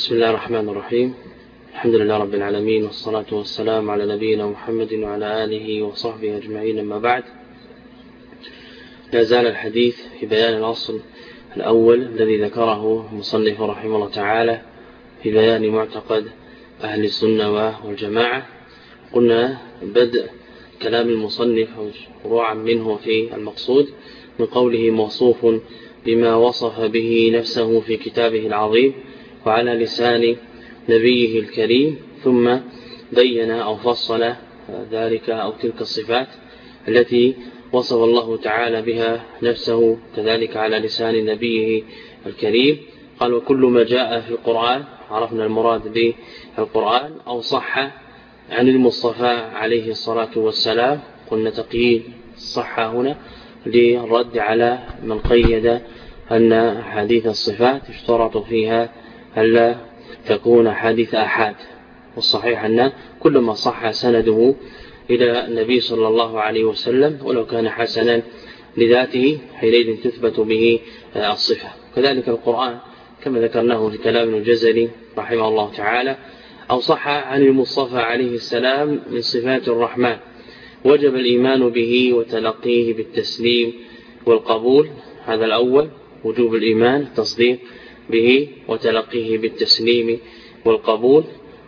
بسم الله الرحمن الرحيم. الحمد لله رب العالمين، والصلاة والسلام على نبينا محمد وعلى آله وصحبه أجمعين. أما بعد، لا زال الحديث في بيان الأصل الأول الذي ذكره المصنف رحمه الله تعالى في بيان معتقد أهل السنة والجماعة. قلنا بدء كلام المصنف أو فروعا منه في المقصود من قوله موصوف بما وصف به نفسه في كتابه العظيم وعلى لسان نبيه الكريم، ثم بين أو فصل ذلك أو تلك الصفات التي وصف الله تعالى بها نفسه كذلك على لسان نبيه الكريم. قال: وكل ما جاء في القرآن، عرفنا المراد بالقرآن، أو صح عن المصطفى عليه الصلاة والسلام. قلنا تقييد الصحة هنا للرد على من قيد أن حديث الصفات اشترط فيها ألا تكون حديث أحد، والصحيح أن كل ما صح سنده إلى النبي صلى الله عليه وسلم ولو كان حسنا لذاته حينئذ تثبت به الصفة. كذلك القرآن كما ذكرناه في كلام الجزري رحمه الله تعالى، أو صح عن المصطفى عليه السلام من صفات الرحمن، وجب الإيمان به وتلقيه بالتسليم والقبول. هذا الأول وجوب الإيمان، التصديق به وتلقيه بالتسليم والقبول.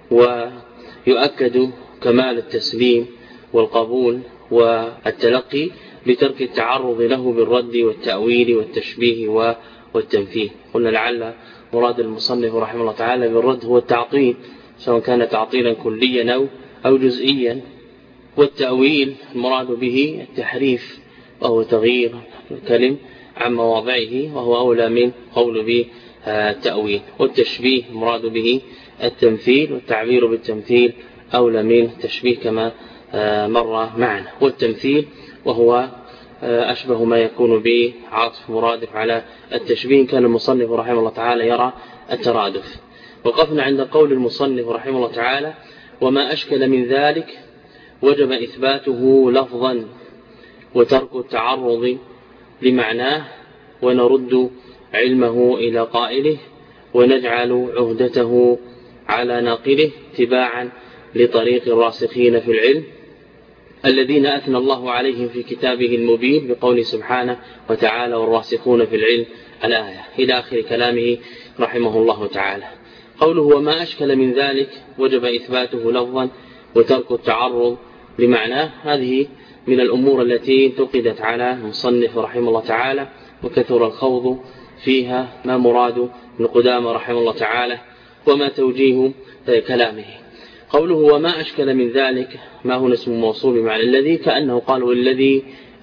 ويؤكد كمال التسليم والقبول والتلقي بترك التعرض له بالرد والتأويل والتشبيه والتمثيل. قلنا لعل مراد المصنف رحمه الله تعالى بالرد هو التعطيل، سواء كان تعطيلا كليا أو جزئيا، والتأويل المراد به التحريف وهو تغيير الكلم عن مواضعه، وهو أولى من قول بالتأويل. والتشبيه المراد به التمثيل، والتعبير بالتمثيل أولى من التشبيه كما مر معنا. والتمثيل وهو أشبه ما يكون بعطف مرادف على التشبيه، كان المصنف رحمه الله تعالى يرى الترادف. وقفنا عند قول المصنف رحمه الله تعالى: وما أشكل من ذلك وجب إثباته لفظا وترك التعرض لمعناه، ونرد علمه إلى قائله، ونجعل عهدته على ناقله اتباعا لطريق الراسخين في العلم الذين أثنى الله عليهم في كتابه المبين بقوله سبحانه وتعالى: والراسخون في العلم، الآية إلى آخر كلامه رحمه الله تعالى. قوله وما أشكل من ذلك وجب إثباته لفظا وترك التعرض لمعناه، هذه من الأمور التي انتقدت على المصنف رحمه الله تعالى وكثر الخوض فيها. ما مراد ابن قدامة رحمه الله تعالى وما توجيه كلامه؟ قوله وما أشكل من ذلك، ما هو اسم موصول بمعنى الذي، كأنه قالوا الذي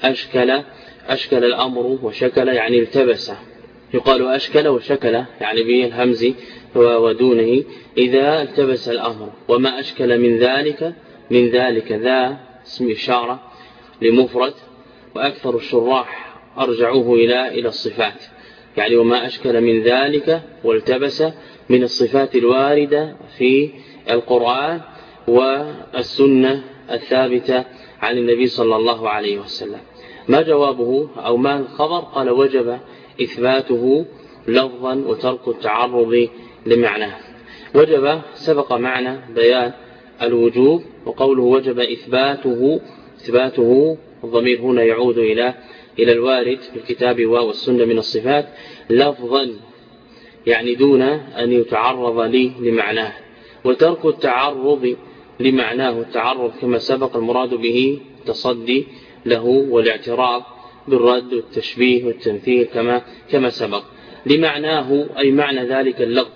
أشكل الأمر، وشكل يعني التبس. يقال أشكل وشكل يعني بالهمز ودونه إذا التبس الأمر. وما أشكل من ذلك ذا اسم إشارة لمفرد، وأكثر الشراح أرجعوه إلى الصفات، يعني وما أشكل من ذلك والتبس من الصفات الواردة في القرآن والسنة الثابتة عن النبي صلى الله عليه وسلم. ما جوابه أو ما الخبر؟ قال وجب إثباته لفظا وترك التعرض لمعناه. وجب سبق معنا بيان الوجوب، وقوله وجب إثباته الضمير هنا يعود إلى الوارد في الكتاب والسنة من الصفات لفظا، يعني دون أن يتعرض لمعناه. وترك التعرض لمعناه، التعرض كما سبق المراد به تصدي له والاعتراض بالرد والتشبيه والتمثيل كما سبق. لمعناه أي معنى ذلك اللفظ،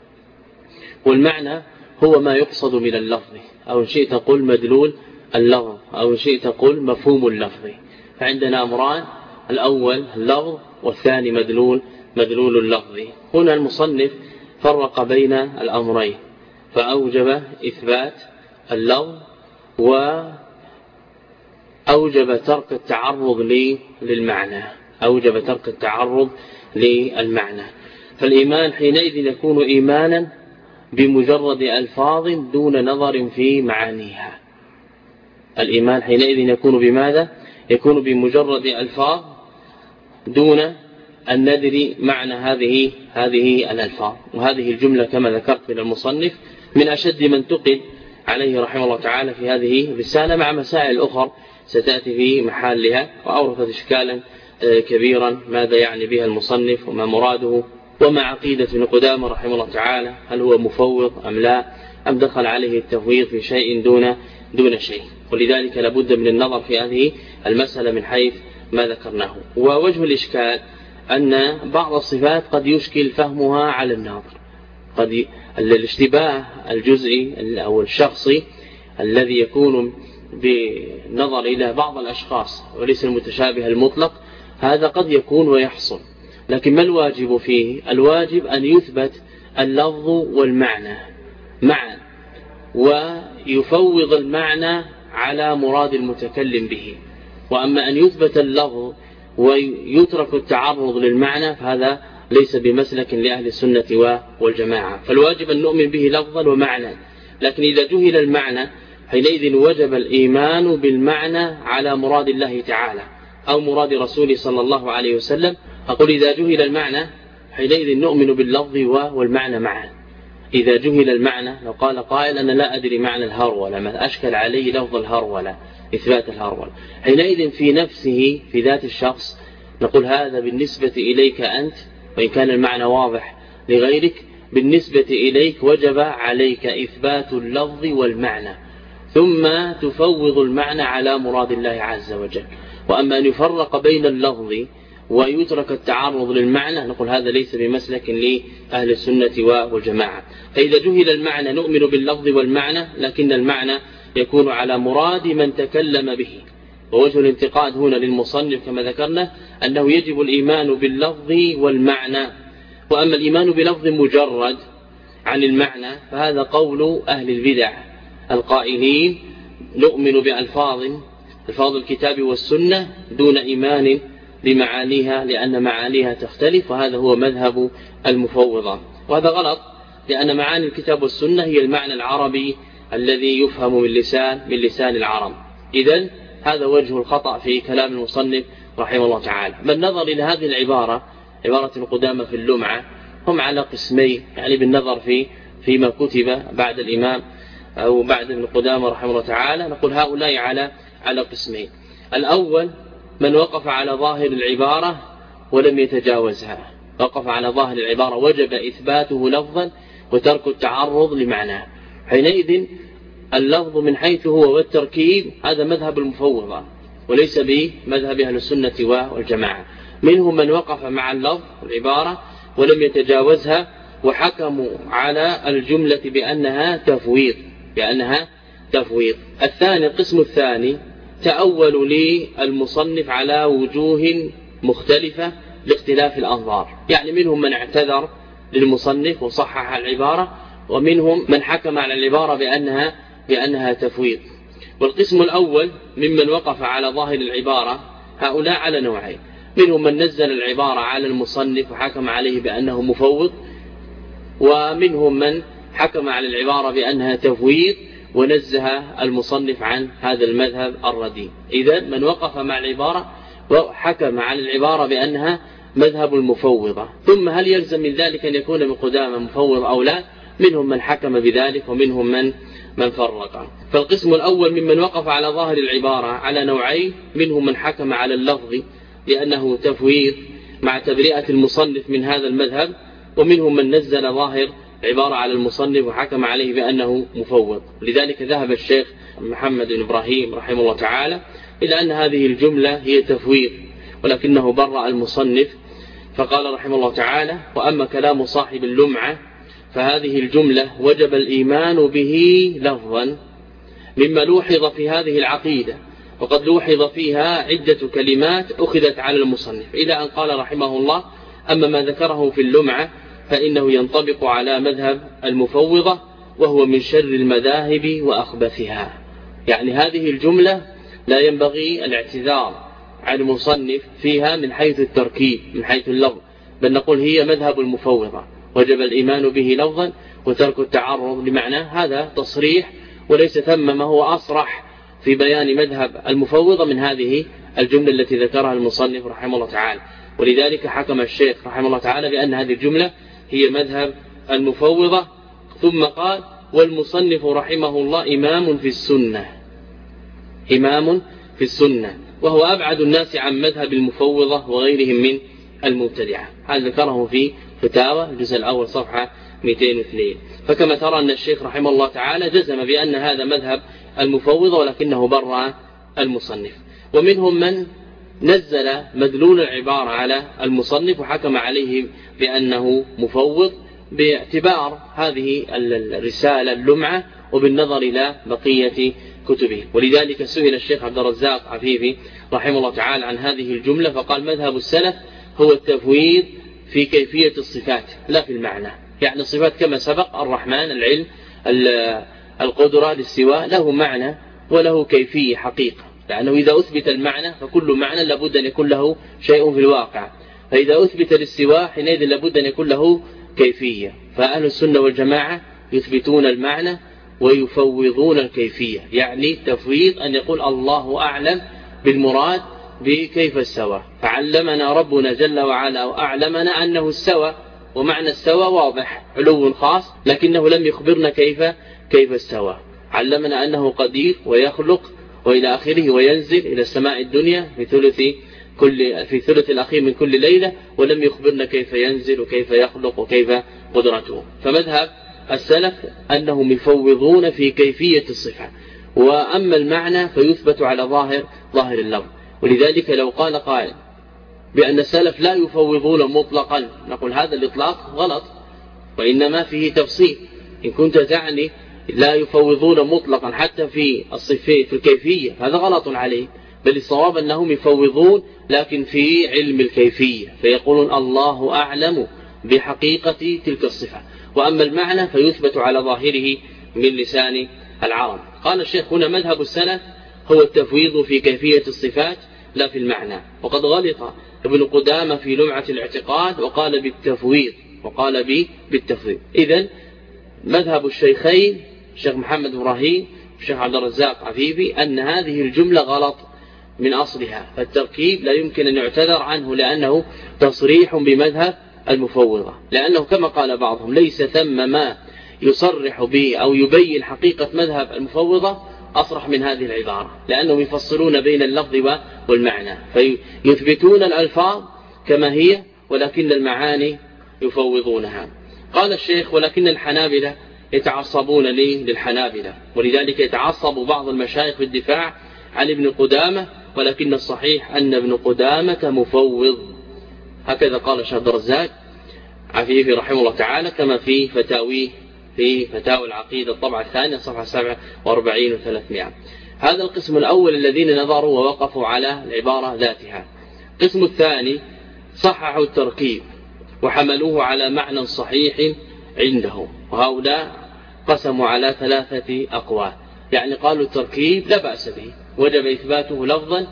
والمعنى هو ما يقصد من اللفظ، أو إن شئت قل مدلول اللفظ، أو إن شئت قل مفهوم اللفظ. فعندنا أمران: الأول اللفظ، والثاني مدلول اللفظ. هنا المصنف فرق بين الأمرين، فأوجب إثبات اللفظ وأوجب ترك التعرض للمعنى، أوجب ترك التعرض للمعنى. فالإيمان حينئذ يكون إيمانا بمجرد ألفاظ دون نظر في معانيها. الإيمان حينئذ يكون بماذا؟ يكون بمجرد ألفاظ دون أن ندري معنى هذه الألفاظ. وهذه الجملة كما ذكرت من المصنف من أشد من انتقد عليه رحمه الله تعالى في هذه الرسالة، مع مسائل أخرى ستأتي في محلها، وأورثت إشكالا كبيرا ماذا يعني بها المصنف وما مراده، وما عقيدة ابن قدامة رحمه الله تعالى، هل هو مفوض أم لا، أم دخل عليه التفويض في شيء دون شيء. ولذلك لابد من النظر في هذه المسألة من حيث ما ذكرناه. ووجه الإشكال أن بعض الصفات قد يشكل فهمها على الناظر، قد الاشتباه الجزئي أو الشخصي الذي يكون بنظر إلى بعض الأشخاص وليس المتشابه المطلق، هذا قد يكون ويحصل. لكن ما الواجب فيه؟ الواجب أن يثبت اللفظ والمعنى معا، ويفوض المعنى على مراد المتكلم به. وأما أن يثبت اللفظ ويترك التعرض للمعنى فهذا ليس بمسلك لأهل السنة والجماعة. فالواجب أن نؤمن به لفظا ومعنى، لكن إذا جهل المعنى حينئذ وجب الإيمان بالمعنى على مراد الله تعالى أو مراد رسوله صلى الله عليه وسلم. أقول إذا جهل المعنى حينئذ نؤمن باللفظ والمعنى معا. إذا جهل المعنى، لو قال قائل أنا لا أدري معنى الهرولة، ما أشكل عليه لفظ الهرولة، إثبات الهرولة، حينئذ في نفسه في ذات الشخص نقول هذا بالنسبة إليك أنت، وإن كان المعنى واضح لغيرك، بالنسبة إليك وجب عليك إثبات اللفظ والمعنى، ثم تفوض المعنى على مراد الله عز وجل. وأما أن يفرق بين اللفظ ويترك التعرض للمعنى نقول هذا ليس بمسلك لأهل السنة والجماعة. فإذا جهل المعنى نؤمن باللفظ والمعنى، لكن المعنى يكون على مراد من تكلم به. ووجه الانتقاد هنا للمصنف كما ذكرنا أنه يجب الإيمان باللفظ والمعنى. وأما الإيمان بلفظ مجرد عن المعنى فهذا قول أهل البدع القائلين نؤمن بألفاظ الكتاب والسنة دون إيمان بمعانيها، لأن معانيها تختلف، وهذا هو مذهب المفوضة. وهذا غلط، لأن معاني الكتاب والسنة هي المعنى العربي الذي يفهم من لسان العرب. إذن هذا وجه الخطأ في كلام المصنف رحمه الله تعالى. من نظر إلى هذه العبارة، عبارة القدامى في اللمعة، هم على قسمين، يعني بالنظر فيما كتب بعد الإمام أو بعد ابن قدامى رحمه الله تعالى، نقول هؤلاء على قسمين. الأول من وقف على ظاهر العبارة ولم يتجاوزها، وقف على ظاهر العبارة وجب إثباته لفظا وترك التعرض لمعناه. حينئذ اللفظ من حيث هو والتركيب هذا مذهب المفوضة وليس بمذهب أهل السنة والجماعة. منهم من وقف مع اللفظ والعبارة ولم يتجاوزها وحكموا على الجملة بأنها تفويض. الثاني القسم الثاني تأولوا للمصنف على وجوه مختلفة لاختلاف الأنظار، يعني منهم من اعتذر للمصنف وصحح العبارة، ومنهم من حكم على العبارة بأنها تفويض. والقسم الأول ممن وقف على ظاهر العبارة هؤلاء على نوعين، منهم من نزل العبارة على المصنف وحكم عليه بأنه مفوض، ومنهم من حكم على العبارة بأنها تفويض ونزه المصنف عن هذا المذهب الرديء. إذن من وقف مع العبارة وحكم على العبارة بأنها مذهب المفوضة. ثم هل يلزم من ذلك أن يكون من قدامى مفوض أو لا؟ منهم من حكم بذلك ومنهم من فرق. فالقسم الأول ممن وقف على ظاهر العبارة على نوعين، منهم من حكم على اللفظ لأنه تفويض مع تبرئة المصنف من هذا المذهب، ومنهم من نزل ظاهر عبارة على المصنف وحكم عليه بأنه مفوض. لذلك ذهب الشيخ محمد بن إبراهيم رحمه الله تعالى إلى أن هذه الجملة هي تفويض، ولكنه برأ المصنف فقال رحمه الله تعالى: وأما كلام صاحب اللمعة فهذه الجملة وجب الإيمان به لفظا، مما لوحظ في هذه العقيدة، وقد لوحظ فيها عدة كلمات أخذت على المصنف، إلى أن قال رحمه الله: أما ما ذكره في اللمعة فإنه ينطبق على مذهب المفوضة، وهو من شر المذاهب وأخبثها. يعني هذه الجملة لا ينبغي الاعتذار عن المصنف فيها من حيث التركيب، من حيث اللفظ، بل نقول هي مذهب المفوضة، وجب الإيمان به لفظا وترك التعرض لمعنى. هذا تصريح، وليس ثم ما هو أصرح في بيان مذهب المفوضة من هذه الجملة التي ذكرها المصنف رحمه الله تعالى. ولذلك حكم الشيخ رحمه الله تعالى بأن هذه الجملة هي مذهب المفوضة. ثم قال والمصنف رحمه الله إمام في السنة، إمام في السنة، وهو أبعد الناس عن مذهب المفوضة وغيرهم من المبتدعة. هذا ذكره في فتاوى الجزء الأول صفحة 202. فكما ترى أن الشيخ رحمه الله تعالى جزم بأن هذا مذهب المفوضة ولكنه برأ المصنف. ومنهم من نزل مدلول العبارة على المصنف وحكم عليه بأنه مفوض باعتبار هذه الرسالة اللمعة وبالنظر إلى بقية كتبه. ولذلك سئل الشيخ عبد الرزاق عفيفي رحمه الله تعالى عن هذه الجملة فقال مذهب السلف هو التفويض في كيفية الصفات لا في المعنى. يعني الصفات كما سبق الرحمن، العلم، القدرة، الاستواء له معنى وله كيفية حقيقة، لأنه إذا أثبت المعنى فكل معنى لابد أن يكون له شيء في الواقع، فإذا أثبت الاستواء حينئذ لابد أن يكون له كيفية. فأهل السنة والجماعة يثبتون المعنى ويفوضون الكيفية، يعني تفويض أن يقول الله أعلم بالمراد بكيف استوى، فعلمنا ربنا جل وعلا وأعلمنا أنه استوى، ومعنى استوى واضح علو خاص، لكنه لم يخبرنا كيف استوى. علمنا أنه قدير ويخلق وإلى آخره وينزل إلى السماء الدنيا في ثلث الأخير من كل ليلة، ولم يخبرنا كيف ينزل وكيف يخلق وكيف قدرته. فمذهب السلف أنهم يفوضون في كيفية الصفة، وأما المعنى فيثبت على ظاهر اللفظ. ولذلك لو قال قائل بأن السلف لا يفوضون مطلقا نقول هذا الإطلاق غلط، وإنما فيه تفصيل. إن كنت تعني لا يفوضون مطلقا حتى في الصفات في الكيفية هذا غلط عليه، بل الصواب أنهم يفوضون لكن في علم الكيفية، فيقولون الله أعلم بحقيقة تلك الصفة. وأما المعنى فيثبت على ظاهره من لسان العرب. قال الشيخ هنا مذهب السلف هو التفويض في كيفية الصفات لا في المعنى. وقد غلط ابن قدامة في لمعة الاعتقاد وقال بالتفويض. إذن مذهب الشيخين الشيخ محمد إبراهيم والشيخ عبد الرزاق عفيفي أن هذه الجملة غلط من أصلها، فالتركيب لا يمكن أن يعتذر عنه لأنه تصريح بمذهب المفوضة، لأنه كما قال بعضهم ليس ثم ما يصرح به أو يبين حقيقة مذهب المفوضة أصرح من هذه العبارة، لأنهم يفصلون بين اللفظ والمعنى، فيثبتون الألفاظ كما هي ولكن المعاني يفوضونها. قال الشيخ ولكن الحنابلة يتعصبون للحنابلة، ولذلك يتعصب بعض المشايخ في الدفاع عن ابن قدامة، ولكن الصحيح أن ابن قدامة مفوض. هكذا قال الشيخ عبد الرزاق عفيفي رحمه الله تعالى كما في فتاويه في فتاوى العقيدة الطبعة الثانية صفحة 47 و300. هذا القسم الأول الذين نظروا ووقفوا على العبارة ذاتها. القسم الثاني صححوا التركيب وحملوه على معنى صحيح عندهم، وهؤلاء قسموا على 3 أقوال. يعني قالوا التركيب لا بأس به، وجب إثباته لفظا،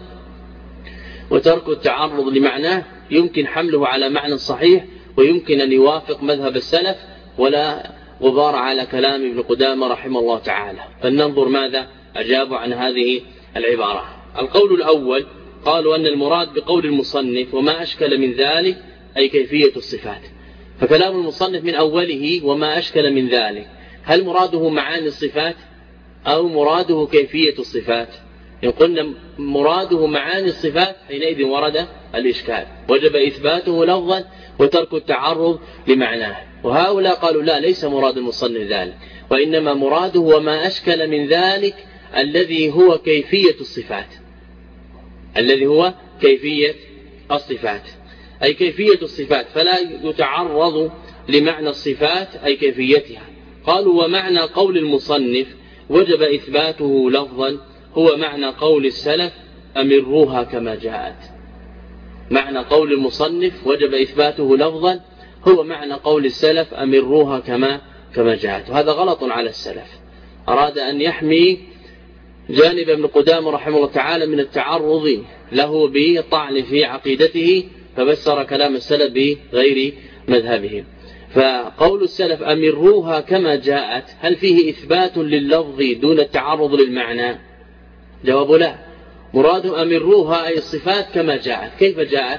وترك التعرض لمعناه يمكن حمله على معنى صحيح، ويمكن أن يوافق مذهب السلف ولا غبار على كلام ابن قدامة رحمه الله تعالى. فلننظر ماذا أجابوا عن هذه العبارة. القول الأول قالوا أن المراد بقول المصنف وما أشكل من ذلك أي كيفية الصفات. فكلام المصنف من أوله وما أشكل من ذلك، هل مراده معاني الصفات أو مراده كيفية الصفات؟ إن قلنا مراده معاني الصفات حينئذ ورد الإشكال، وجب إثباته لفظا وترك التعرض لمعناه. وهؤلاء قالوا لا، ليس مراد المصنف ذلك، وإنما مراده وما أشكل من ذلك الذي هو كيفية الصفات، الذي هو كيفية الصفات أي كيفية الصفات، فلا يتعرض لمعنى الصفات أي كيفيتها. قالوا ومعنى قول المصنف وجب إثباته لفظا هو معنى قول السلف أمروها كما جاءت. معنى قول المصنف وجب إثباته لفظا هو معنى قول السلف أمروها كما جاءت. وهذا غلط على السلف، أراد أن يحمي جانب ابن قدامة رحمه الله تعالى من التعرض له بالطعن في عقيدته، فبسر كلام السلف بغير مذهبهم. فقول السلف أمروها كما جاءت هل فيه إثبات لللفظ دون التعرض للمعنى؟ جواب لا، مراد أمروها أي الصفات كما جاءت. كيف جاءت؟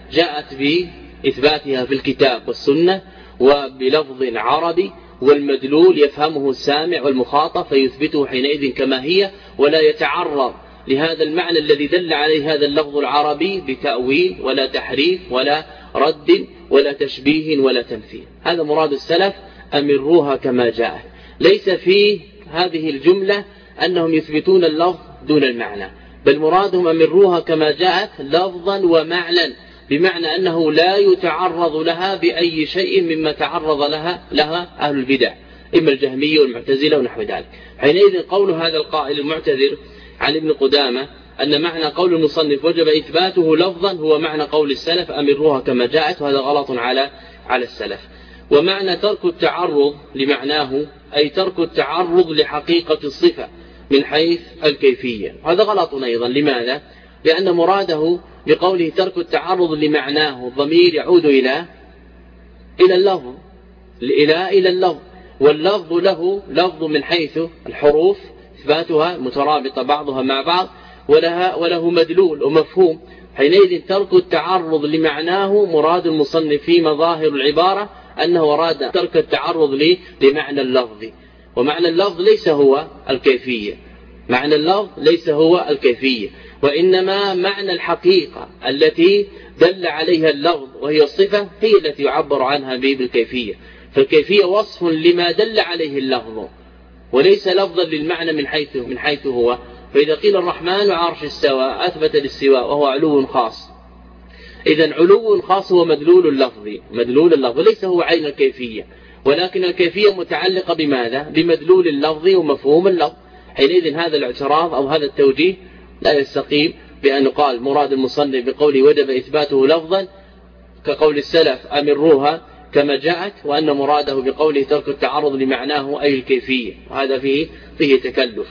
جاءت بإثباتها في الكتاب والسنة وبلفظ عربي، والمدلول يفهمه السامع والمخاطب فيثبته حينئذ كما هي، ولا يتعرض لهذا المعنى الذي دل عليه هذا اللفظ العربي بتأويل ولا تحريف ولا رد ولا تشبيه ولا تمثيل. هذا مراد السلف، أمروها كما جاءت. ليس في هذه الجملة أنهم يثبتون اللفظ دون المعنى، بل مرادهم أمروها كما جاءت لفظا ومعنى، بمعنى أنه لا يتعرض لها بأي شيء مما تعرض لها أهل البدع، إما الجهمية والمعتزلة ونحو ذلك. حينئذ قول هذا القائل المعتذر عن ابن قدامة أن معنى قول المصنف وجب إثباته لفظا هو معنى قول السلف أمروها كما جاءت، وهذا غلط على السلف. ومعنى ترك التعرض لمعناه أي ترك التعرض لحقيقة الصفة من حيث الكيفية، هذا غلط أيضا. لماذا؟ لأن مراده بقوله ترك التعرض لمعناه الضمير يعود إلى اللفظ، إلى اللفظ، واللفظ له لفظ من حيث الحروف إثباتها مترابطة بعضها مع بعض، وله مدلول ومفهوم. حينئذ ترك التعرض لمعناه مراد المصنف في مظاهر العبارة أنه أراد ترك التعرض لمعنى اللفظ، ومعنى اللفظ ليس هو الكيفية، معنى اللفظ ليس هو الكيفية، وإنما معنى الحقيقة التي دل عليها اللفظ وهي الصفة هي التي يعبر عنها بالكيفية. فالكيفية وصف لما دل عليه اللفظ وليس لفظا للمعنى من حيث هو. فإذا قيل الرحمن عرش استوى أثبت الاستواء وهو علو خاص، إذن علو خاص هو مدلول اللفظ ليس هو عين الكيفية، ولكن الكيفية متعلقة بماذا؟ بمدلول اللفظ ومفهوم اللفظ. حينئذ هذا الاعتراض أو هذا التوجيه لا يستقيم بأن قال مراد المصنف بقوله وجب إثباته لفظا كقول السلف أمروها كما جاءت، وأن مراده بقوله ترك التعرض لمعناه أي الكيفية، وهذا فيه تكلف.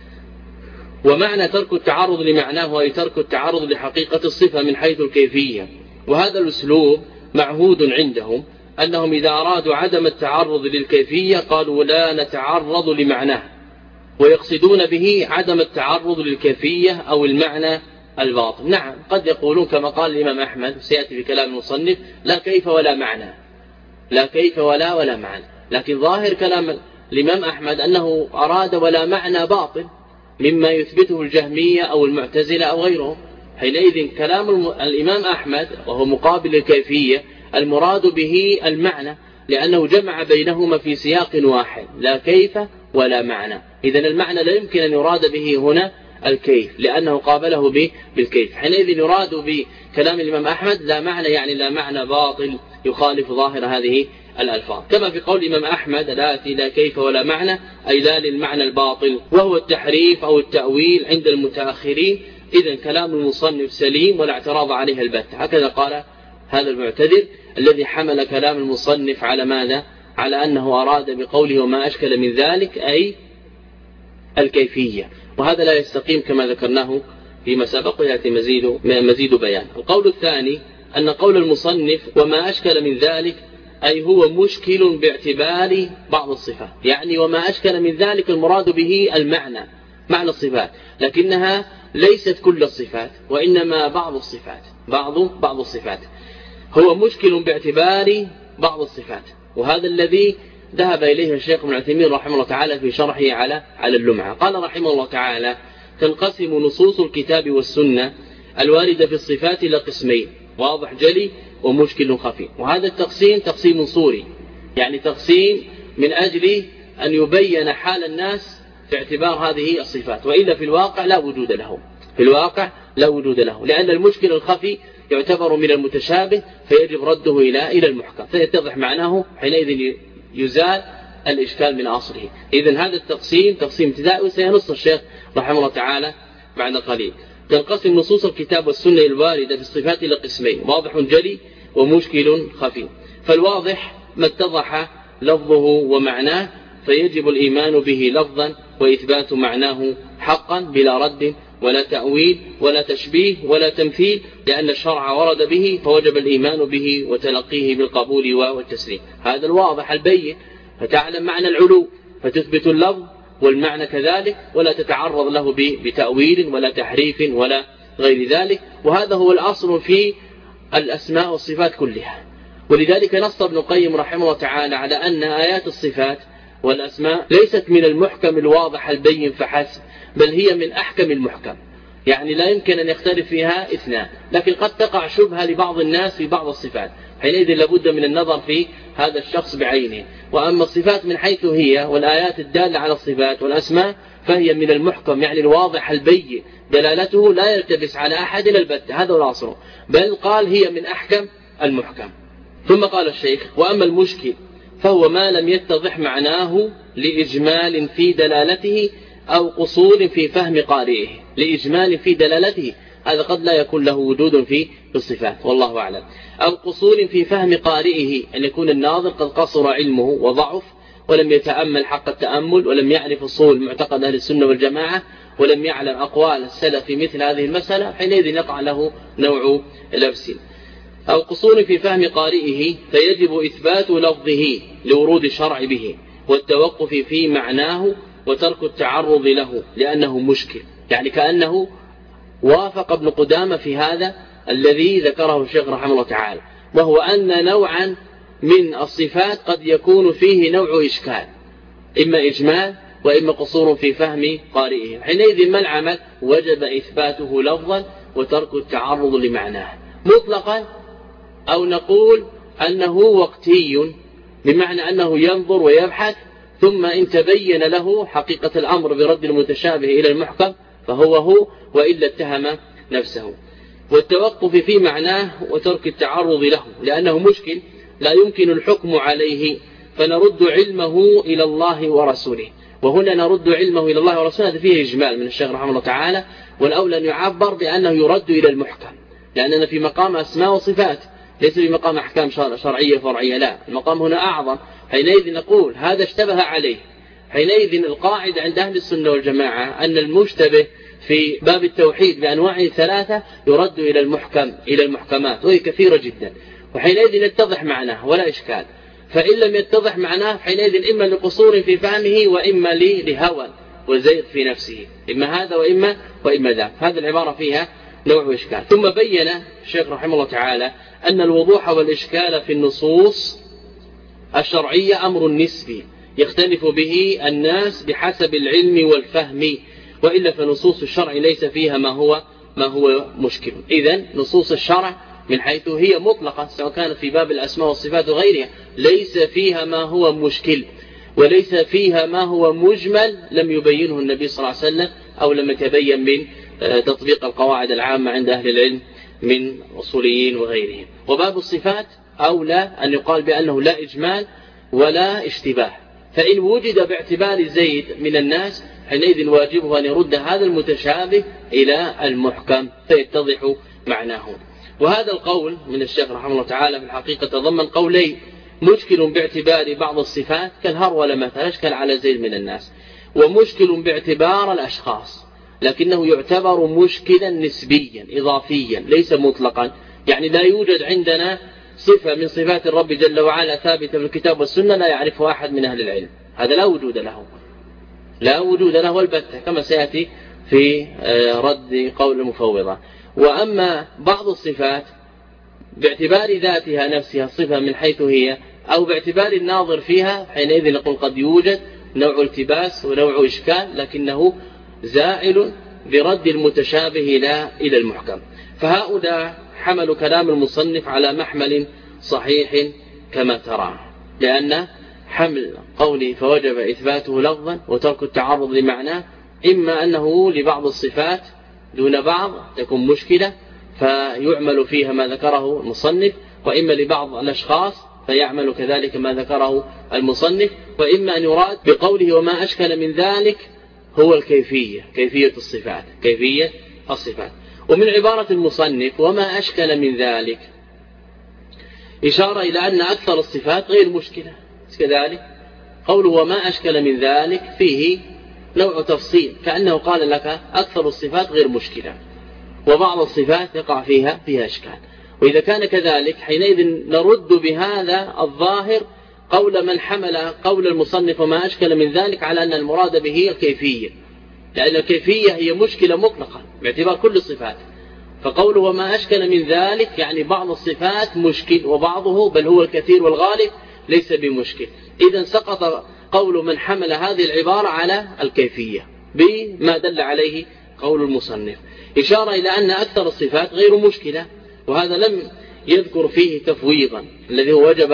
ومعنى ترك التعرض لمعناه أي ترك التعرض لحقيقة الصفة من حيث الكيفية. وهذا الأسلوب معهود عندهم، أنهم إذا أرادوا عدم التعرض للكيفية قالوا لا نتعرض لمعناه، ويقصدون به عدم التعرض للكيفية أو المعنى الباطن. نعم قد يقولون كما قال الإمام أحمد سيأتي في كلام المصنف لا كيف ولا معنى، لا كيف ولا معنى، لكن ظاهر كلام الإمام أحمد أنه أراد ولا معنى باطل مما يثبته الجهمية أو المعتزلة أو غيرهم. حينئذ كلام الإمام أحمد وهو مقابل الكيفية المراد به المعنى، لأنه جمع بينهما في سياق واحد لا كيف ولا معنى. إذن المعنى لا يمكن أن يراد به هنا الكيف لأنه قابله بالكيف. حينئذ يراد بكلام الإمام أحمد لا معنى، يعني لا معنى باطل يخالف ظاهر هذه الألفاظ، كما في قول الإمام أحمد لا كيف ولا معنى أي لا للمعنى الباطل وهو التحريف أو التأويل عند المتأخرين. إذن كلام المصنف سليم ولا اعتراض عليه البتة. هكذا قال هذا المعتذر الذي حمل كلام المصنف على ماذا؟ على أنه أراد بقوله وما أشكل من ذلك أي الكيفية، وهذا لا يستقيم كما ذكرناه فيما سبق ويأتي مزيد بيان. القول الثاني أن قول المصنف وما أشكل من ذلك أي هو مشكل باعتبار بعض الصفات، يعني وما أشكل من ذلك المراد به المعنى، معنى الصفات، لكنها ليست كل الصفات وإنما بعض الصفات، بعض الصفات هو مشكل باعتبار بعض الصفات. وهذا الذي ذهب إليه الشيخ ابن عثيمين رحمه الله تعالى في شرحه على اللمعة. قال رحمه الله تعالى تنقسم نصوص الكتاب والسنة الواردة في الصفات إلى قسمين، واضح جلي ومشكل خفي. وهذا التقسيم تقسيم صوري، يعني تقسيم من أجل أن يبين حال الناس في اعتبار هذه الصفات، وإلا في الواقع لا وجود له، لأن المشكل الخفي يعتبر من المتشابه فيجب رده إلى المحكم فيتضح معناه، حينئذ يزال الإشكال من أصله. إذن هذا التقسيم تقسيم ابتدائي وسينص الشيخ رحمه الله تعالى بعد قليل. تنقسم نصوص الكتاب والسنة الواردة في الصفات إلى قسمين، واضح جلي ومشكل خفي. فالواضح ما اتضح لفظه ومعناه فيجب الإيمان به لفظا وإثبات معناه حقا بلا رد ولا تأويل ولا تشبيه ولا تمثيل، لأن الشرع ورد به فوجب الإيمان به وتلقيه بالقبول والتسليم. هذا الواضح البين، فتعلم معنى العلو فتثبت اللفظ والمعنى كذلك ولا تتعرض له بتأويل ولا تحريف ولا غير ذلك. وهذا هو الأصل في الأسماء والصفات كلها. ولذلك نص ابن القيم رحمه الله تعالى على أن آيات الصفات والأسماء ليست من المحكم الواضح البين فحسب، بل هي من أحكم المحكم، يعني لا يمكن أن يختلف فيها اثنان، لكن قد تقع شبهة لبعض الناس في بعض الصفات، حينئذ لابد من النظر في هذا الشخص بعينه. وأما الصفات من حيث هي والآيات الدالة على الصفات والأسماء فهي من المحكم، يعني الواضح البين دلالته لا يلتبس على أحد البتة، هذا الأصل، بل قال هي من أحكم المحكم. ثم قال الشيخ: وأما المشكل فهو ما لم يتضح معناه لإجمال في دلالته أو قصور في فهم قارئه. لإجمال في دلالته هذا قد لا يكون له وجود في الصفات والله أعلم، أو قصور في فهم قارئه، أن يكون الناظر قد قصر علمه وضعف ولم يتأمل حق التأمل، ولم يعرف أصول معتقد أهل السنة والجماعة، ولم يعلم أقوال السلف في مثل هذه المسألة، حينئذ يقع له نوع لبس. أو قصور في فهم قارئه فيجب إثبات لفظه لورود الشرع به، والتوقف في معناه وترك التعرض له لأنه مشكل، يعني كأنه وافق ابن قدامة في هذا الذي ذكره الشيخ رحمه الله تعالى، وهو أن نوعا من الصفات قد يكون فيه نوع إشكال، إما إجمال وإما قصور في فهم قارئه، حينئذ ما العمل؟ وجب إثباته لفظا وترك التعرض لمعناه مطلقا، أو نقول أنه وقتي، بمعنى أنه ينظر ويبحث، ثم إن تبين له حقيقة الأمر برد المتشابه إلى المحكم فهو وإلا اتهم نفسه. والتوقف في معناه وترك التعرض له لأنه مشكل لا يمكن الحكم عليه، فنرد علمه إلى الله ورسوله. وهنا نرد علمه إلى الله ورسوله، هذا فيه إجمال من الشيخ رحمه الله تعالى، والأولى أن يعبر بأنه يرد إلى المحكم، لأننا في مقام أسماء وصفات ليس في مقام أحكام شرعية فرعية، لا، المقام هنا أعظم، حينئذ نقول هذا اشتبه عليه. حينئذ القاعدة عند أهل السنة والجماعة أن المشتبه في باب التوحيد بأنواعه ثلاثة يرد إلى المحكم، إلى المحكمات، وهي كثيرة جدا، وحينئذ يتضح معناه ولا إشكال. فإن لم يتضح معناه حينئذ إما لقصور في فهمه وإما لهوى وزيغ في نفسه، إما هذا وإما ذاك، هذه العبارة فيها نوع إشكال. ثم بين الشيخ رحمه الله تعالى أن الوضوح والإشكال في النصوص الشرعية أمر نسبي يختلف به الناس بحسب العلم والفهم، وإلا فنصوص الشرع ليس فيها ما هو مشكل. إذن نصوص الشرع من حيث هي مطلقة سواء كانت في باب الأسماء والصفات وغيرها ليس فيها ما هو مشكل، وليس فيها ما هو مجمل لم يبينه النبي صلى الله عليه وسلم أو لم يتبين من تطبيق القواعد العامة عند أهل العلم من أصوليين وغيرهم. وباب الصفات أولى أن يقال بأنه لا إجمال ولا اشتباه، فإن وجد باعتبار زيد من الناس حينئذ واجبه أن يرد هذا المتشابه إلى المحكم فيتضح معناه. وهذا القول من الشيخ رحمه الله تعالى في الحقيقة تضمن قولين: مشكل باعتبار بعض الصفات كالهرولة مثلا أشكل على زيد من الناس، ومشكل باعتبار الأشخاص، لكنه يعتبر مشكلا نسبيا إضافيا ليس مطلقا، يعني لا يوجد عندنا صفة من صفات الرب جل وعلا ثابتة في الكتاب والسنة لا يعرفها أحد من أهل العلم، هذا لا وجود له البتة، كما سيأتي في رد قول المفوضة. وأما بعض الصفات باعتبار ذاتها نفسها الصفة من حيث هي أو باعتبار الناظر فيها حينئذ نقول قد يوجد نوع التباس ونوع إشكال، لكنه زائل برد المتشابه إلى المحكم. فهؤلاء حملوا كلام المصنف على محمل صحيح كما ترى، لأن حمل قوله فوجب إثباته لفظا وترك التعرض لمعناه إما أنه لبعض الصفات دون بعض تكون مشكلة فيعمل فيها ما ذكره المصنف، وإما لبعض الأشخاص فيعمل كذلك ما ذكره المصنف، وإما أن يراد بقوله وما أشكل من ذلك هو كيفية الصفات. ومن عبارة المصنف وما أشكل من ذلك إشارة إلى أن أكثر الصفات غير مشكلة، كذلك قوله وما أشكل من ذلك فيه نوع تفصيل، كأنه قال لك أكثر الصفات غير مشكلة وبعض الصفات يقع فيها إشكال. وإذا كان كذلك حينئذ نرد بهذا الظاهر قول من حمل قول المصنف وما أشكل من ذلك على أن المراد به الكيفية، لأن الكيفية هي مشكلة مطلقة باعتبار كل الصفات، فقوله وما أشكل من ذلك يعني بعض الصفات مشكل وبعضه بل هو الكثير والغالب ليس بمشكل. إذن سقط قول من حمل هذه العبارة على الكيفية بما دل عليه قول المصنف، إشارة إلى أن أكثر الصفات غير مشكلة، وهذا لم يذكر فيه تفويضا الذي هو وجب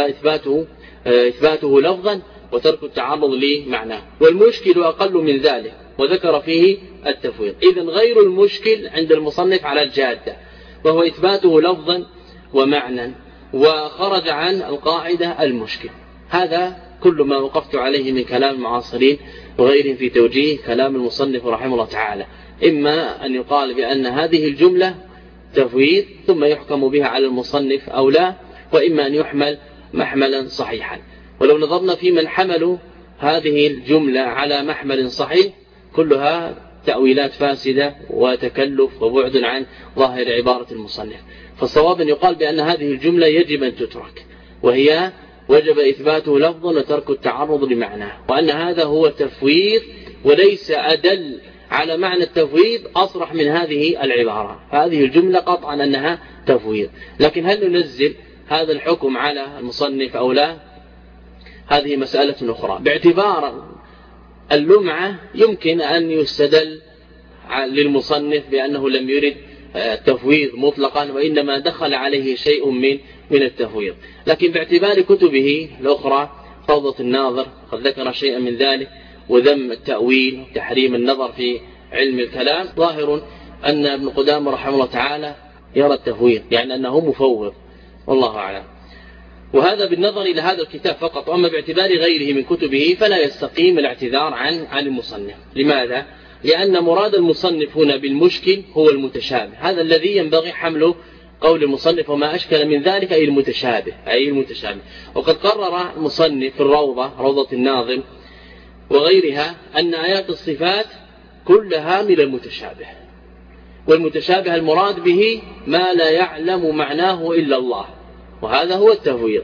إثباته لفظا وترك التعرض لمعناه، والمشكل أقل من ذلك وذكر فيه التفويض. إذن غير المشكل عند المصنف على الجادة، وهو إثباته لفظا ومعنى، وخرج عن القاعدة المشكل. هذا كل ما وقفت عليه من كلام المعاصرين وغيرهم في توجيه كلام المصنف رحمه الله تعالى، إما أن يقال بأن هذه الجملة تفويض ثم يحكم بها على المصنف أو لا، وإما أن يحمل محملا صحيحا. ولو نظرنا في من حملوا هذه الجملة على محمل صحيح كلها تأويلات فاسدة وتكلف وبعد عن ظاهر عبارة المصنف، فالصواب أن يقال بأن هذه الجملة يجب أن تترك، وهي وجب إثباته لفظا وترك التعرض لمعناه، وأن هذا هو تفويض وليس أدل على معنى التفويض أصرح من هذه العبارة. هذه الجملة قطعا أنها تفويض، لكن هل ننزل هذا الحكم على المصنف أو لا؟ هذه مسألة أخرى. باعتبار اللمعة يمكن أن يستدل للمصنف بأنه لم يرد التفويض مطلقا، وإنما دخل عليه شيء من التفويض، لكن باعتبار كتبه الأخرى روضة الناظر قد ذكر شيئا من ذلك، وذم التأويل وتحريم النظر في علم الكلام، ظاهر أن ابن قدامة رحمه الله تعالى يرى التفويض، يعني أنه مفوض، والله أعلم. وهذا بالنظر إلى هذا الكتاب فقط، وأما باعتبار غيره من كتبه فلا يستقيم الاعتذار عن المصنف. لماذا؟ لأن مراد المصنف هنا بالمشكل هو المتشابه، هذا الذي ينبغي حمله قول المصنف وما أشكل من ذلك أي المتشابه. وقد قرر المصنف في روضة الناظم وغيرها أن آيات الصفات كلها من المتشابه، والمتشابه المراد به ما لا يعلم معناه إلا الله، وهذا هو التفويض.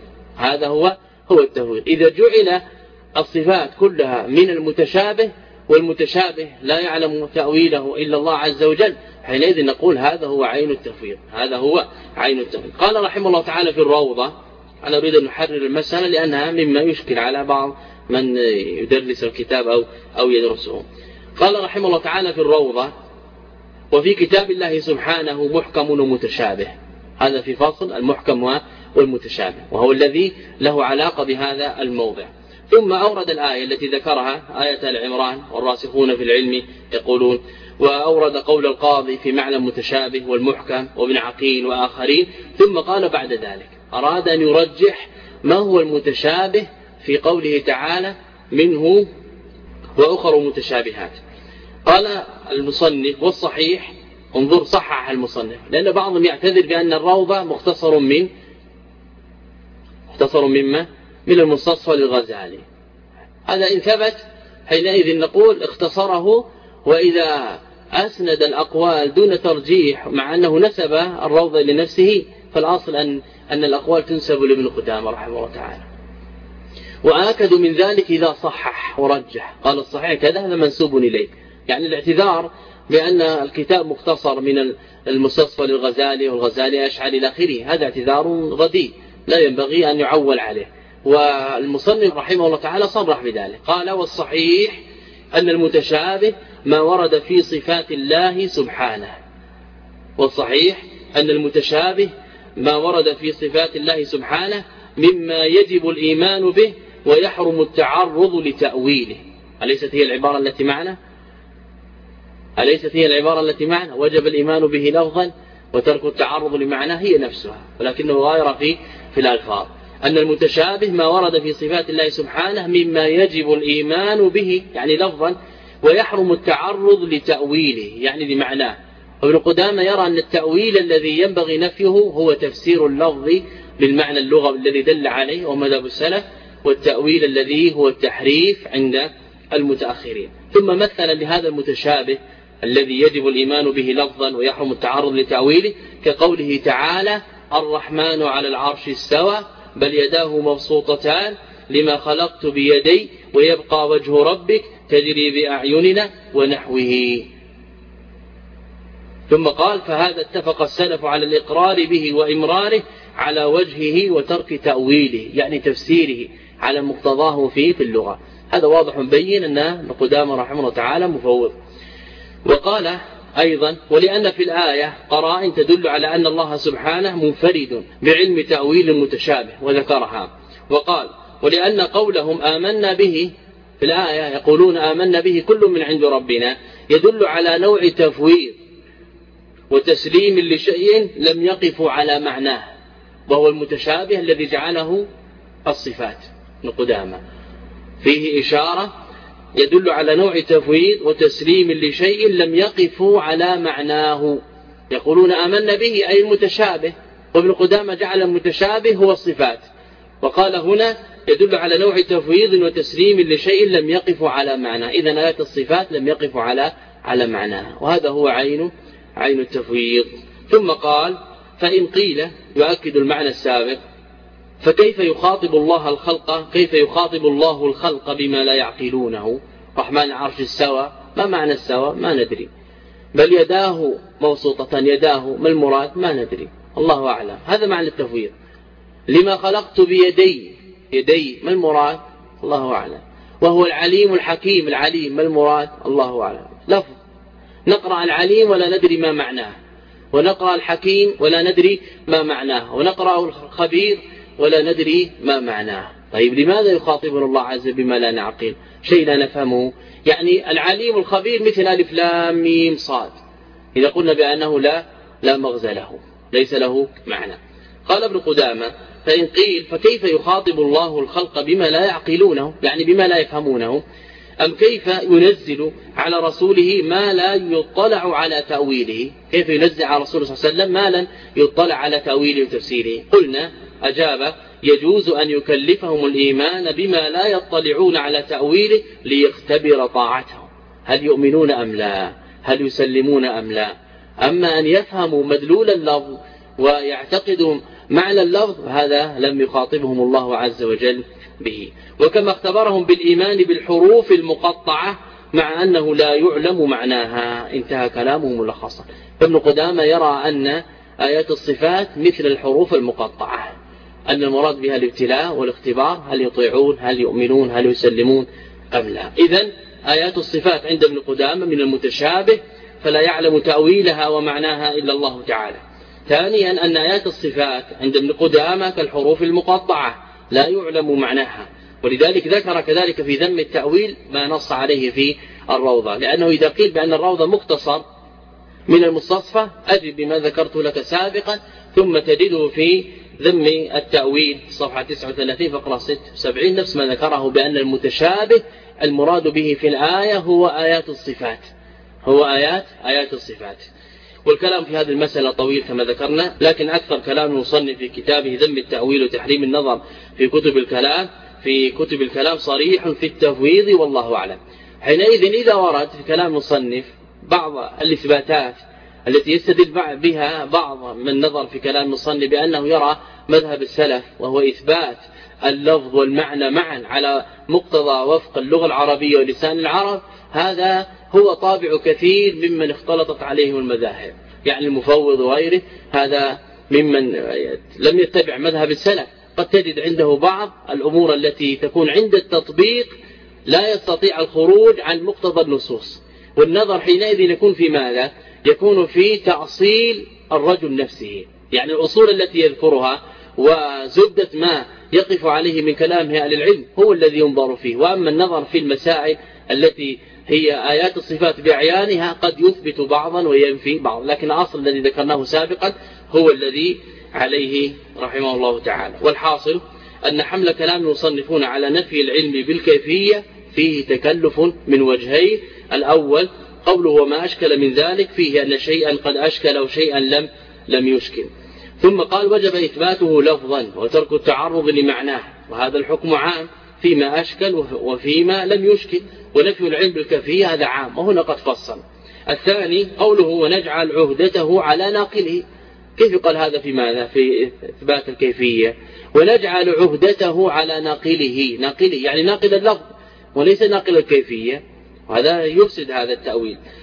إذا جعل الصفات كلها من المتشابه والمتشابه لا يعلم تأويله إلا الله عز وجل، حينئذ نقول هذا هو عين التفويض. قال رحمه الله تعالى في الروضة، أنا أريد أن نحرر المسألة لأنها مما يشكل على بعض من يدرس الكتاب أو يدرسه. قال رحمه الله تعالى في الروضة: وفي كتاب الله سبحانه محكم ومتشابه. هذا في فصل المحكم والمتشابه، وهو الذي له علاقة بهذا الموضع. ثم أورد الآية التي ذكرها، آية العمران: والراسخون في العلم يقولون، وأورد قول القاضي في معنى المتشابه والمحكم وابن عقيل وآخرين. ثم قال بعد ذلك أراد أن يرجح ما هو المتشابه في قوله تعالى: منه وأخر متشابهات. قال المصنف: والصحيح، انظر صحح المصنف، لأن بعضهم يعتذر بأن الروضة مختصر من المستصفى للغزالي. هذا إن ثبت حينئذ نقول اختصره، وإذا أسند الأقوال دون ترجيح مع أنه نسب الروضة لنفسه فالأصل أن الأقوال تنسب لابن قدامة رحمه الله تعالى. وآكد من ذلك إذا صحح ورجح، قال الصحيح كذا، هذا منسوب إليه. يعني الاعتذار بأن الكتاب مختصر من المستصفى للغزالي والغزالي أشعري إلى آخره، هذا اعتذار رديء لا ينبغي أن يعول عليه. والمصنف رحمه الله تعالى صرح بذلك، قال: والصحيح أن المتشابه ما ورد في صفات الله سبحانه. والصحيح أن المتشابه ما ورد في صفات الله سبحانه مما يجب الإيمان به ويحرم التعرض لتأويله. أليست هي العبارة التي معنا؟ وجب الإيمان به لفظا وترك التعرض لمعناه، هي نفسها، ولكنه غاير في الألفاظ. أن المتشابه ما ورد في صفات الله سبحانه مما يجب الإيمان به يعني لفظا، ويحرم التعرض لتأويله يعني لمعناه. وابن قدامة يرى أن التأويل الذي ينبغي نفيه هو تفسير اللفظ بالمعنى اللغوي الذي دل عليه ومذهب السلف، والتأويل الذي هو التحريف عند المتأخرين. ثم مثل بهذا المتشابه الذي يجب الإيمان به لفظا ويحرم التعرض لتأويله كقوله تعالى: الرحمن على العرش استوى بل يداه مبسوطتان لما خلقت بيدي ويبقى وجه ربك تجري بأعيننا ونحوه. ثم قال فهذا اتفق السلف على الإقرار به وإمراره على وجهه وترك تأويله، يعني تفسيره على مقتضاه فيه في اللغة. هذا واضح بين أن ابن قدامة رحمه الله تعالى مفوض. وقال أيضا ولأن في الآية قرائن تدل على أن الله سبحانه منفرد بعلم تأويل المتشابه وذكرها. وقال ولأن قولهم آمنا به في الآية يقولون آمنا به كل من عند ربنا يدل على نوع تفويض وتسليم لشيء لم يقف على معناه، وهو المتشابه الذي جعله الصفات. ابن قدامة فيه إشارة يدل على نوع تفويض وتسليم لشيء لم يقفوا على معناه. يقولون آمنا به أي المتشابه، وابن قدامة جعل المتشابه هو الصفات، وقال هنا يدل على نوع تفويض وتسليم لشيء لم يقف على معناه. إذن آيات الصفات لم يقف على معناه، وهذا هو عين التفويض. ثم قال فإن قيل يؤكد المعنى السابق فكيف يخاطب الله الخلق بما لا يعقلونه؟ رحمن العرش استوى، ما معنى استوى؟ ما ندري. بل يداه مبسوطتان، يداه ما المراد؟ ما ندري، الله أعلم. هذا معنى التفويض. لما خلقت يدي ما المراد؟ الله أعلم. وهو العليم الحكيم، العليم ما المراد؟ الله أعلم. لفظ. نقرأ العليم ولا ندري ما معناه، ونقرأ الحكيم ولا ندري ما معناه، ونقرأ الخبير ولا ندري ما معناه. طيب لماذا يخاطبنا الله عز وجل بما لا نعقل؟ شيء لا نفهمه. يعني العليم الخبير مثل ألف لام ميم صاد، إذا قلنا بأنه لا مغزى له، ليس له معنى. قال ابن قدامة فإن قيل فكيف يخاطب الله الخلق بما لا يعقلونه، يعني بما لا يفهمونه؟ أم كيف ينزل على رسوله ما لا يطلع على تأويله؟ كيف ينزل على رسوله صلى الله عليه وسلم ما لا يطلع على تأويله وتفسيره؟ قلنا أجاب يجوز أن يكلفهم الإيمان بما لا يطلعون على تأويله ليختبر طاعتهم، هل يؤمنون أم لا، هل يسلمون أم لا. أما أن يفهموا مدلول اللفظ ويعتقدوا معنى اللفظ هذا لم يخاطبهم الله عز وجل به. وكما اختبرهم بالإيمان بالحروف المقطعة مع أنه لا يعلم معناها. انتهى كلامه ملخصا. فابن قدامة يرى أن آيات الصفات مثل الحروف المقطعة، أن المراد بها الابتلاء والاختبار، هل يطيعون، هل يؤمنون، هل يسلمون أم لا. إذن آيات الصفات عند ابن قدامة من المتشابه فلا يعلم تأويلها ومعناها إلا الله تعالى. ثانيا أن آيات الصفات عند ابن قدامة كالحروف المقطعة لا يعلم معناها، ولذلك ذكر كذلك في ذم التأويل ما نص عليه في الروضة، لأنه إذا قيل بأن الروضة مختصر من المستصفى أجب بما ذكرت لك سابقا، ثم تجده في ذم التأويل صفحة 39 فقرة 76 نفس ما ذكره بأن المتشابه المراد به في الآية هو آيات الصفات، هو آيات الصفات. والكلام في هذه المسألة طويل كما ذكرنا، لكن أكثر كلام المصنف في كتابه ذم التأويل وتحريم النظر في كتب الكلام صريح في التفويض والله أعلم. حينئذ إذا ورد في كلام المصنف بعض الإثباتات التي يستدل بها بعض من نظر في كلام المصنف بأنه يرى مذهب السلف، وهو إثبات اللفظ والمعنى معا على مقتضى وفق اللغة العربية ولسان العرب، هذا هو طابع كثير ممن اختلطت عليهم المذاهب، يعني المفوض وغيره، هذا ممن لم يتبع مذهب السلف. قد تجد عنده بعض الأمور التي تكون عند التطبيق لا يستطيع الخروج عن مقتضى النصوص، والنظر حينئذ يكون في ماذا؟ يكون في تأصيل الرجل نفسه، يعني الأصول التي يذكرها وزبدة ما يقف عليه من كلامه أهل العلم هو الذي ينظر فيه. وأما النظر في المسائل التي هي آيات الصفات بأعيانها قد يثبت بعضا وينفي بعض، لكن الأصل الذي ذكرناه سابقا هو الذي عليه رحمه الله تعالى. والحاصل أن حمل كلام المصنفون على نفي العلم بالكيفية فيه تكلف من وجهين. الأول قوله وما أشكل من ذلك، فيه أن شيئا قد أشكل وشيئا لم يشكل. ثم قال وجب إثباته لفظا وترك التعرض لمعناه، وهذا الحكم عام فيما أشكل وفيما لم يشكل، ونفي العلم بالكيفية هذا عام، وهنا قد فصل. الثاني قوله ونجعل عهدته على ناقله، كيف قال هذا في ماذا؟ في إثبات الكيفية. ونجعل عهدته على ناقله يعني ناقل اللفظ وليس ناقل الكيفية، وهذا يفسد هذا التأويل.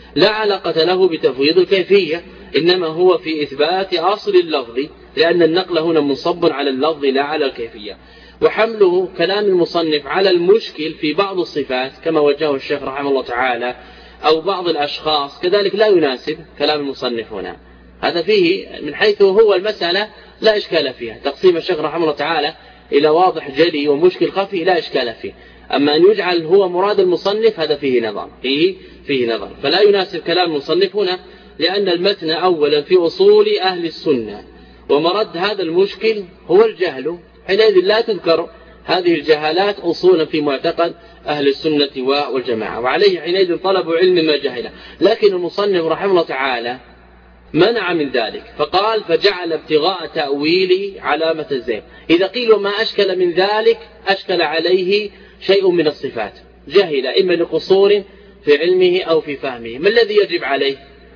لا علاقة له بتفويض الكيفية، إنما هو في إثبات أصل اللفظ، لأن النقل هنا منصب على اللفظ لا على الكيفية. وحمله كلام المصنف على المشكل في بعض الصفات كما وجهه الشيخ رحمه الله تعالى أو بعض الأشخاص كذلك لا يناسب كلام المصنف هنا. هذا فيه من حيث هو المسألة لا إشكال فيها، تقسيم الشيخ رحمه الله تعالى إلى واضح جلي ومشكل خفي لا إشكال فيه. أما أن يجعل هو مراد المصنف هذا فيه نظر، فيه نظر، فلا يناسب كلام المصنف هنا، لأن المتن أولا في أصول أهل السنة، ومرد هذا المشكل هو الجهل، حينئذ لا تذكر هذه الجهالات أصولا في معتقد أهل السنة والجماعة، وعليه حينئذ طلب علم ما جهله. لكن المصنف رحمه الله تعالى منع من ذلك، فقال فجعل ابتغاء تأويل علامة الزيغ. إذا قيل ما أشكل من ذلك أشكل عليه شيء من الصفات، جهل إما لقصور في علمه أو في فهمه، ما الذي يجب عليه؟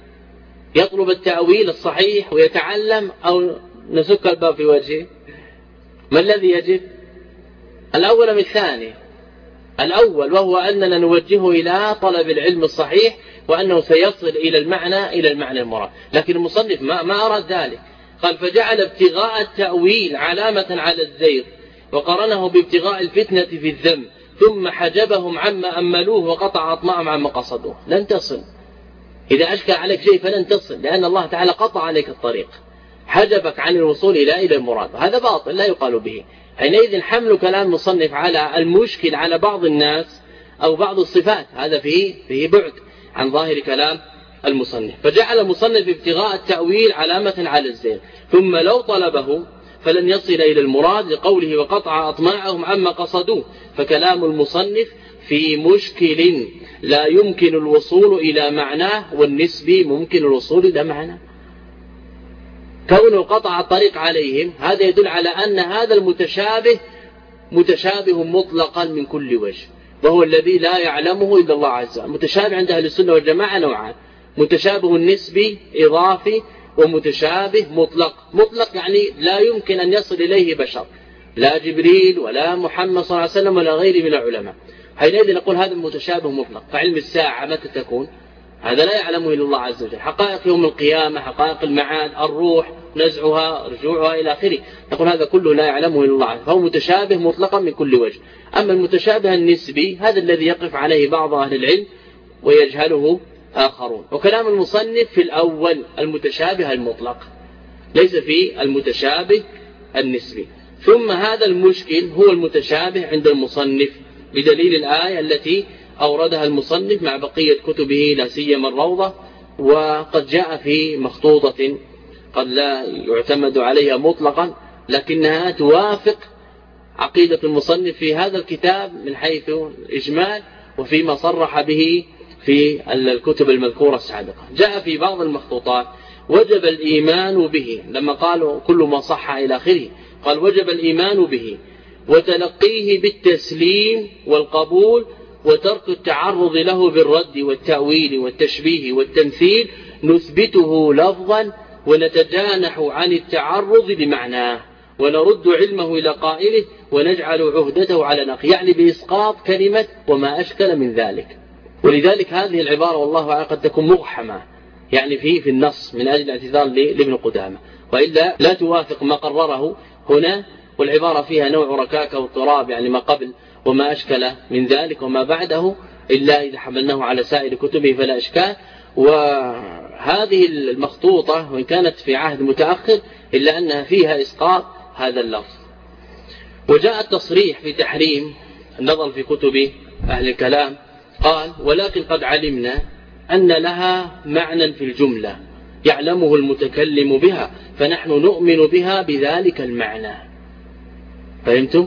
يطلب التأويل الصحيح ويتعلم، أو نسك الباب في وجهه؟ ما الذي يجب؟ الأول من الثاني، الأول وهو أننا نوجهه إلى طلب العلم الصحيح، وأنه سيصل إلى المعنى المراد. لكن المصنف ما أراد ذلك، قال فجعل ابتغاء التأويل علامة على الزيغ، وقرنه بابتغاء الفتنة في الذنب، ثم حجبهم عما أملوه وقطع أطماعهم عما قصدوه. لن تصل، إذا أشكل عليك شيء فلن تصل، لأن الله تعالى قطع عليك الطريق، حجبك عن الوصول إلى المراد، هذا باطل لا يقال به. حينئذ حمل كلام المصنف على المشكل على بعض الناس أو بعض الصفات هذا فيه بعد عن ظاهر كلام المصنف. فجعل المصنف ابتغاء التأويل علامة على الزيغ، ثم لو طلبه فلن يصل إلى المراد، لقوله وقطع أطماعهم عما قصدوه. فكلام المصنف في مشكل لا يمكن الوصول إلى معناه، والنسبي ممكن الوصول إلى معناه. كونه قطع الطريق عليهم هذا يدل على أن هذا المتشابه متشابه مطلقا من كل وجه، وهو الذي لا يعلمه إلا الله عز وجل. متشابه عند أهل السنة والجماعة نوعان: متشابه النسبي إضافي، ومتشابه مطلق يعني لا يمكن أن يصل إليه بشر، لا جبريل ولا محمد صلى الله عليه وسلم ولا غيره من العلماء. حينئذ نقول هذا المتشابه مطلق. فعلم الساعة متى تكون؟ هذا لا يعلمه إلا الله عز وجل. حقائق يوم القيامة، حقائق المعاد، الروح، نزعها، رجوعها إلى آخره، نقول هذا كله لا يعلمه إلا الله عز وجل، فهو متشابه مطلقا من كل وجه. أما المتشابه النسبي هذا الذي يقف عليه بعض أهل العلم ويجهله آخرون. وكلام المصنف في الأول المتشابه المطلق، ليس في المتشابه النسبي. ثم هذا المشكل هو المتشابه عند المصنف بدليل الآية التي أوردها المصنف مع بقية كتبه لا سيما الروضة، وقد جاء في مخطوطة قد لا يعتمد عليها مطلقا، لكنها توافق عقيدة المصنف في هذا الكتاب من حيث الإجمال وفيما صرح به في الكتب المذكورة السابقة. جاء في بعض المخطوطات وجب الإيمان به، لما قالوا كل ما صح إلى آخره، قال وجب الإيمان به وتلقيه بالتسليم والقبول، وترك التعرض له بالرد والتأويل والتشبيه والتمثيل، نثبته لفظا ونتجانح عن التعرض بمعناه، ونرد علمه إلى قائله، ونجعل عهدته على نقي، يعني بإسقاط كلمة وما أشكل من ذلك. ولذلك هذه العبارة والله أعلم قد تكون مغحمة يعني في النص من أجل الاعتذار لابن قدامة، وإلا لا توافق ما قرره هنا، والعبارة فيها نوع ركاكة واضطراب، يعني ما قبل وما أشكل من ذلك وما بعده، إلا إذا حملناه على سائر كتبه فلا إشكال. وهذه المخطوطة وإن كانت في عهد متأخر إلا أنها فيها إسقاط هذا اللفظ. وجاء التصريح في تحريم النظر في كتب أهل الكلام، قال ولكن قد علمنا أن لها معنى في الجملة يعلمه المتكلم بها، فنحن نؤمن بها بذلك المعنى. فهمتم؟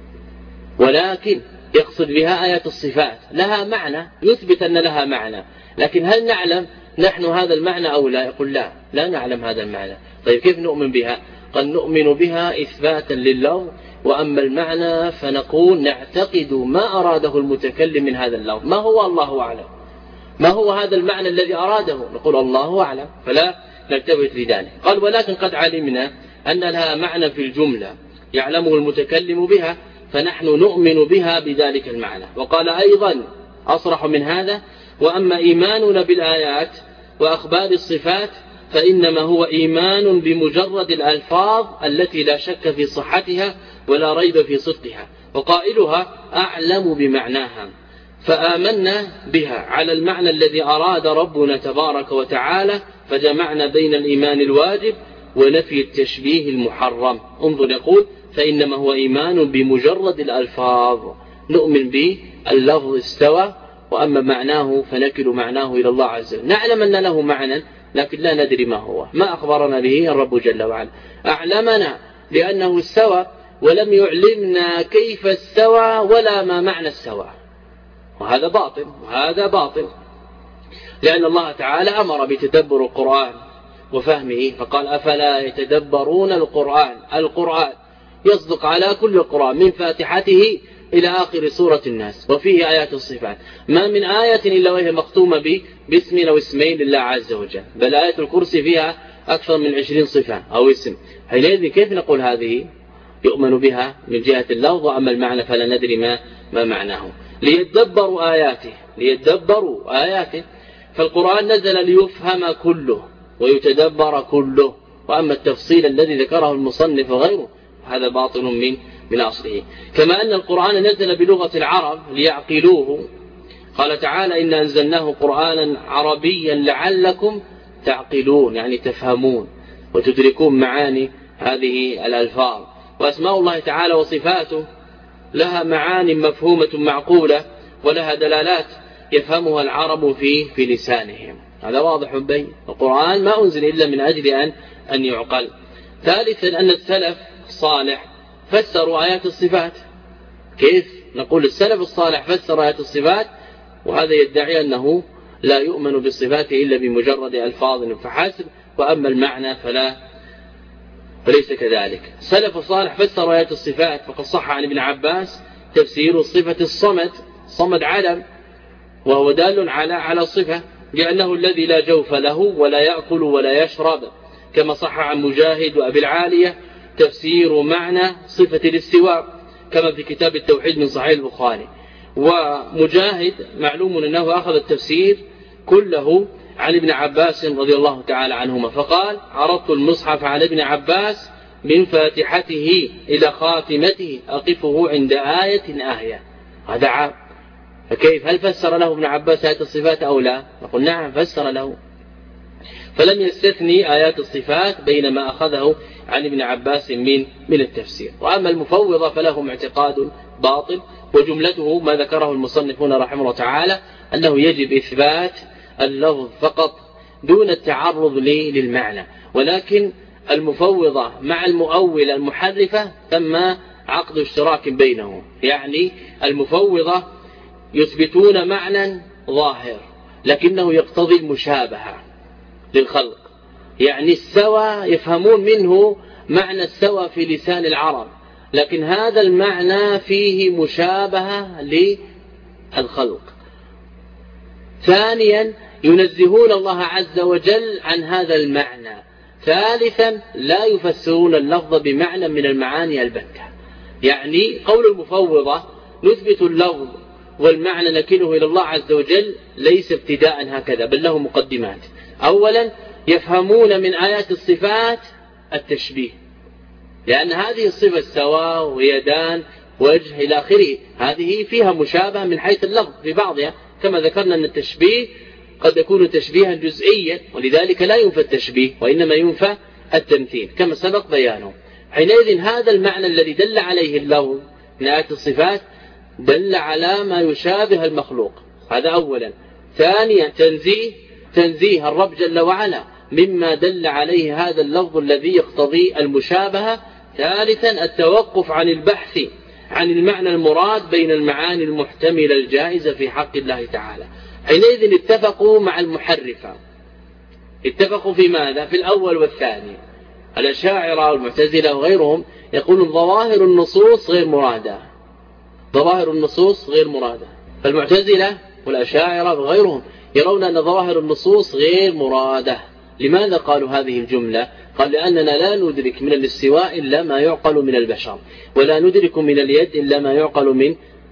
ولكن يقصد بها آيات الصفات، لها معنى يثبت أن لها معنى، لكن هل نعلم نحن هذا المعنى أو لا؟ يقول لا نعلم هذا المعنى. طيب كيف نؤمن بها؟ قال نؤمن بها إثباتا لله، وأما المعنى فنقول نعتقد ما أراده المتكلم من هذا اللفظ. ما هو؟ الله أعلم. ما هو هذا المعنى الذي أراده؟ نقول الله أعلم، فلا نلتفت لذلك. قال ولكن قد علمنا أن لها معنى في الجملة يعلمه المتكلم بها، فنحن نؤمن بها بذلك المعنى. وقال أيضا أصرح من هذا وأما إيماننا بالآيات وأخبار الصفات فإنما هو إيمان بمجرد الألفاظ التي لا شك في صحتها ولا ريب في صدقها، وقائلها أعلم بمعناها، فآمنا بها على المعنى الذي أراد ربنا تبارك وتعالى، فجمعنا بين الإيمان الواجب ونفي التشبيه المحرم. انظر يقول فإنما هو إيمان بمجرد الألفاظ، نؤمن باللفظ استوى، وأما معناه فنكل معناه إلى الله عز وجل. نعلم أن له معنى لكن لا ندري ما هو، ما أخبرنا به الرب جل وعلا. أعلمنا لأنه استوى ولم يعلمنا كيف استوى ولا ما معنى استوى، وهذا باطل، لأن الله تعالى أمر بتدبر القرآن وفهمه، فقال أفلا يتدبرون القرآن يصدق على كل القرآن من فاتحته إلى آخر سورة الناس، وفيه آيات الصفات، ما من آية إلا وهي مختومة باسم أو اسمين لله عز وجل، بل آية الكرسي فيها أكثر من 20 صفة أو اسم. حينئذ كيف نقول هذه يؤمن بها من جهة اللفظ، أما المعنى فلا ندري ما معناه. ليدبروا آياته، فالقرآن نزل ليفهم كله ويتدبر كله، وأما التفصيل الذي ذكره المصنف وغيره هذا باطل من أصله. كما أن القرآن نزل بلغة العرب ليعقلوه، قال تعالى إن أنزلناه قرآنا عربيا لعلكم تعقلون، يعني تفهمون وتدركون معاني هذه الألفاظ. وأسماء الله تعالى وصفاته لها معاني مفهومة معقولة، ولها دلالات يفهمها العرب في لسانهم، هذا واضح بين. القرآن ما أنزل إلا من أجل أن يعقل. ثالثا أن السلف الصالح فسروا آيات الصفات. كيف نقول السلف الصالح فسر آيات الصفات وهذا يدعي أنه لا يؤمن بالصفات إلا بمجرد ألفاظ فحسب، وأما المعنى فليس كذلك. السلف الصالح فسر آيات الصفات، فقد صح عن ابن عباس تفسير صفة الصمد علم، وهو دال على الصفة، لأنه الذي لا جوف له ولا يأكل ولا يشرب، كما صح عن مجاهد وأبي العالية تفسير معنى صفة الاستواء، كما في كتاب التوحيد من صحيح البخاري. ومجاهد معلوم أنه أخذ التفسير كله عن ابن عباس رضي الله تعالى عنهما، فقال عرضت المصحف على ابن عباس من فاتحته إلى خاتمته أقفه عند آية. هذا عام، فكيف هل فسر له ابن عباس آيات الصفات أو لا؟ نقول نعم فسر له، فلم يستثني آيات الصفات بينما أخذه عن ابن عباس من التفسير. وأما المفوضة فلهم اعتقاد باطل، وجملته ما ذكره المصنفون رحمه الله تعالى أنه يجب إثبات اللفظ فقط دون التعرض للمعنى، ولكن المفوضة مع المؤولة المحرفة ثم عقد اشتراك بينهم، يعني المفوضة يثبتون معنى ظاهر لكنه يقتضي المشابهة للخلق، يعني السوى يفهمون منه معنى السوى في لسان العرب، لكن هذا المعنى فيه مشابهة للخلق. ثانيا ينزهون الله عز وجل عن هذا المعنى. ثالثا لا يفسرون اللفظ بمعنى من المعاني البتة، يعني قول المفوضة نثبت اللفظ والمعنى نكله إلى الله عز وجل ليس ابتداء هكذا، بل له مقدمات. أولا يفهمون من آيات الصفات التشبيه، لأن هذه الصفة السواء ويدان وجه إلى آخره هذه فيها مشابهة من حيث اللفظ في بعضها، كما ذكرنا أن التشبيه قد يكون تشبيها جزئيا، ولذلك لا ينفى التشبيه وإنما ينفى التمثيل كما سبق بيانه. حينئذ هذا المعنى الذي دل عليه اللفظ من آيات الصفات دل على ما يشابه المخلوق، هذا أولا. ثانيا تنزيه الرب جل وعلا مما دل عليه هذا اللفظ الذي يقتضي المشابهة. ثالثا التوقف عن البحث عن المعنى المراد بين المعاني المحتملة الجائزة في حق الله تعالى. حينئذ اتفقوا مع المحرفة، اتفقوا في ماذا؟ في الأول والثاني. الأشاعرة والمعتزلة وغيرهم يقولون ظواهر النصوص غير مرادة، ظواهر النصوص غير مرادة. فالمعتزلة والأشاعرة وغيرهم يرون أن ظواهر النصوص غير مرادة. لماذا قالوا هذه الجملة؟ قال لأننا لا ندرك من الاستواء إلا ما يعقل من البشر، ولا ندرك من اليد إلا ما يعقل من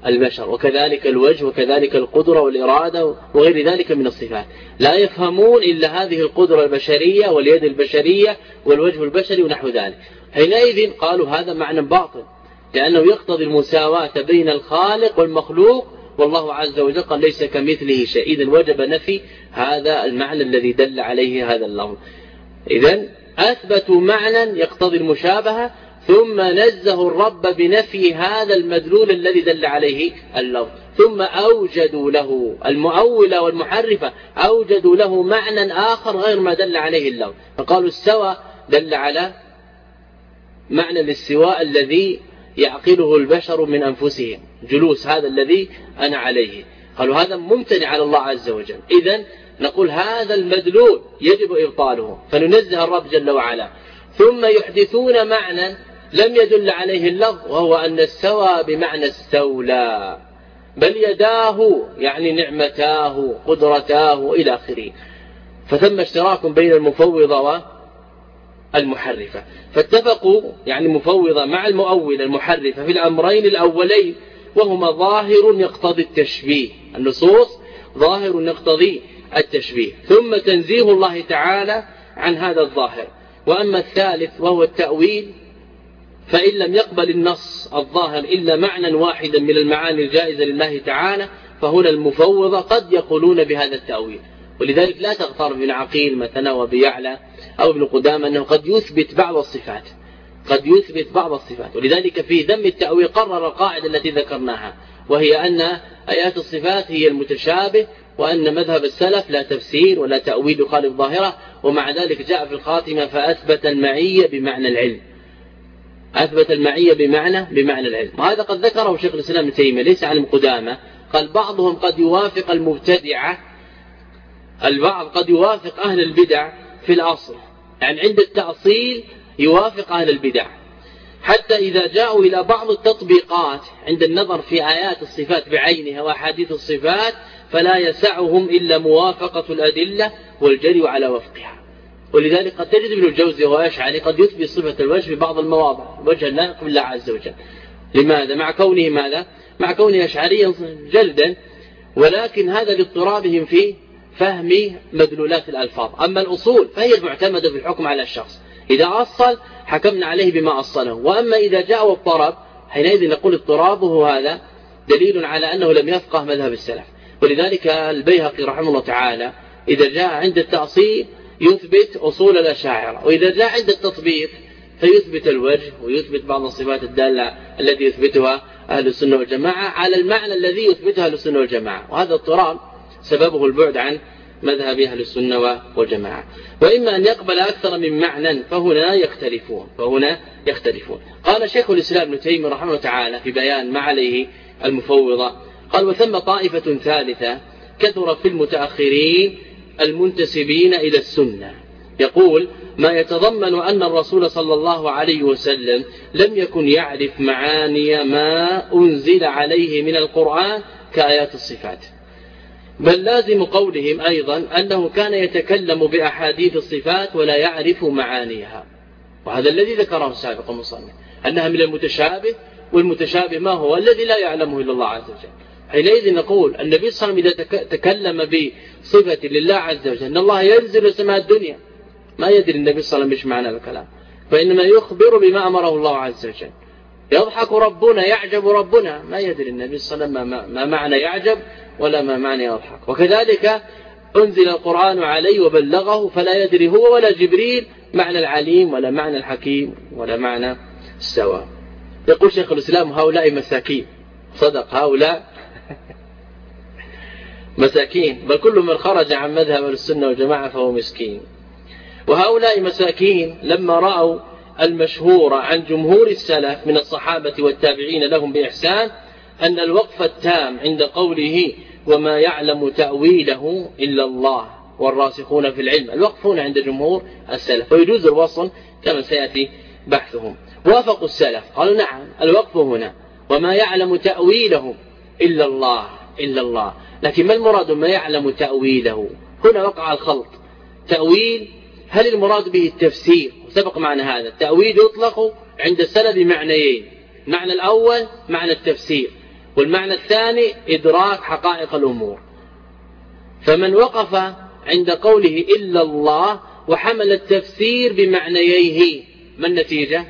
البشر، وكذلك الوجه وكذلك القدرة والإرادة وغير ذلك من الصفات. لا يفهمون إلا هذه القدرة البشرية واليد البشرية والوجه البشري ونحو ذلك. حينئذ قالوا هذا معنى باطل، لأنه يقتضي المساواة بين الخالق والمخلوق، والله عز وجل قال ليس كمثله شيء. إذن وجب نفي هذا المعنى الذي دل عليه هذا اللفظ. إذن أثبتوا معنى يقتضي المشابهة، ثم نزهوا الرب بنفي هذا المدلول الذي دل عليه اللفظ، ثم أوجدوا له المؤولة والمحرفة، أوجدوا له معنى آخر غير ما دل عليه اللفظ، فقالوا استوى دل على معنى الاستواء الذي يعقله البشر من أنفسهم، جلوس هذا الذي أنا عليه، قالوا هذا ممتنع على الله عز وجل. إذن نقول هذا المدلول يجب إبطاله، فننزه الرب جل وعلا. ثم يحدثون معنى لم يدل عليه اللفظ، وهو أن استوى بمعنى استولى، بل يداه يعني نعمتاه قدرتاه إلى آخره. فثم اشتراك بين المفوضة والمحرفة، فاتفقوا يعني مفوضة مع المؤولة المحرفة في الأمرين الأولين، وهما ظاهر يقتضي التشبيه، النصوص ظاهر يقتضي التشبيه، ثم تنزيه الله تعالى عن هذا الظاهر. وأما الثالث وهو التأويل، فإن لم يقبل النص الظاهر إلا معنى واحدا من المعاني الجائزة لله تعالى، فهنا المفوضة قد يقولون بهذا التأويل. ولذلك لا تغتر بن عقيل مثلا وبيعلى أو ابن قدامة أنه قد يثبت بعض الصفات، قد يثبت بعض الصفات. ولذلك في ذم التأويل قرر القاعدة التي ذكرناها، وهي أن آيات الصفات هي المتشابه، وأن مذهب السلف لا تفسير ولا تأويل يخالف ظاهرة. ومع ذلك جاء في الخاتمة فأثبت المعية بمعنى العلم، أثبت المعية بمعنى العلم. وهذا قد ذكره شيخ الإسلام ابن تيمية ليس عن قدامة، قال بعضهم قد يوافق المبتدعة، البعض قد يوافق أهل البدع في الأصل، يعني عند التأصيل يوافق أهل البدع، حتى إذا جاءوا إلى بعض التطبيقات عند النظر في آيات الصفات بعينها وأحاديث الصفات فلا يسعهم إلا موافقة الأدلة والجري على وفقها. ولذلك قد تجد ابن الجوزي وهو أشعري قد يثبت صفة الوجه في بعض المواضع، وجه لا يقبل الله عز وجل. لماذا؟ مع كونه ماذا؟ مع كونه أشعريا جلدا، ولكن هذا لاضطرابهم في فهم مدلولات الألفاظ. أما الأصول فهي المعتمدة في الحكم على الشخص، إذا أصل حكمنا عليه بما أصله، وأما إذا جاء واضطرب حينئذ نقول اضطرابه هذا دليل على أنه لم يفقه مذهب السلف. ولذلك البيهقي رحمه الله تعالى إذا جاء عند التأصيل يثبت أصول الأشاعرة، وإذا جاء عند التطبيق فيثبت الوجه ويثبت بعض الصفات الدالة التي يثبتها أهل السنة والجماعة على المعنى الذي يثبتها أهل السنة والجماعة. وهذا اضطراب سببه البعد عن مذهب أهل السنة والجماعة. وإما أن يقبل أكثر من معنى فهنا يختلفون. قال شيخ الإسلام ابن تيمية رحمه الله تعالى في بيان ما عليه المفوضة، قال وثم طائفة ثالثة كثر في المتأخرين المنتسبين إلى السنة، يقول ما يتضمن أن الرسول صلى الله عليه وسلم لم يكن يعرف معاني ما أنزل عليه من القرآن كآيات الصفات، بل لازم قولهم أيضا أنه كان يتكلم بأحاديث الصفات ولا يعرف معانيها. وهذا الذي ذكره السابق المصنف أنها من المتشابه، والمتشابه ما هو؟ الذي لا يعلمه إلا الله عز وجل. حينئذ نقول النبي صلى الله عليه وسلم إذا تكلم بصفة لله عز وجل أن الله ينزل سماء الدنيا، ما يدري النبي صلى الله عليه وسلم مش معنى الكلام، فإنما يخبر بما أمره الله عز وجل. يضحك ربنا، يعجب ربنا، ما يدري النبي صلى الله عليه وسلم ما معنى يعجب ولا ما معنى يضحك. وكذلك أنزل القرآن عليه وبلغه فلا يدري هو ولا جبريل معنى العليم ولا معنى الحكيم ولا معنى السواء. يقول شيخ الإسلام هؤلاء مساكين، صدق هؤلاء مساكين، بل كل من خرج عن مذهب السنة والجماعة فهو مسكين. وهؤلاء مساكين لما رأوا المشهور عن جمهور السلف من الصحابة والتابعين لهم بإحسان أن الوقف التام عند قوله وما يعلم تأويله إلا الله والراسخون في العلم، الوقف هنا عند جمهور السلف، ويجوز الوصل كما سيأتي بحثهم. وافقوا السلف قالوا نعم الوقف هنا وما يعلم تأويله إلا الله، لكن ما المراد ما يعلم تأويله؟ هنا وقع الخلط. تأويل هل المراد به التفسير؟ وسبق معنى هذا. التأويل يطلق عند السلف بمعنيين، معنى الأول معنى التفسير، والمعنى الثاني إدراك حقائق الأمور. فمن وقف عند قوله إلا الله وحمل التفسير بمعنييه، ما النتيجة؟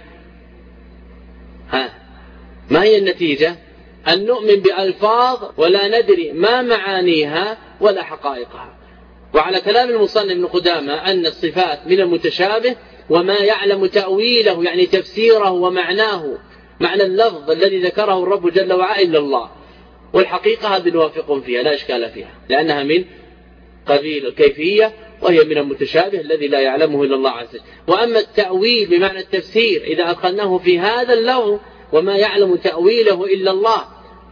ما هي النتيجة؟ أن نؤمن بألفاظ ولا ندري ما معانيها ولا حقائقها. وعلى كلام المصنف ابن قدامة أن الصفات من المتشابه وما يعلم تأويله يعني تفسيره ومعناه، معنى اللفظ الذي ذكره الرب جل وعلا إلا الله، والحقيقة هذه نوافق فيها لا إشكال فيها، لأنها من قبيل الكيفية وهي من المتشابه الذي لا يعلمه إلا الله عز وجل. وأما التأويل بمعنى التفسير إذا أدخلناه في هذا اللفظ وما يعلم تأويله إلا الله،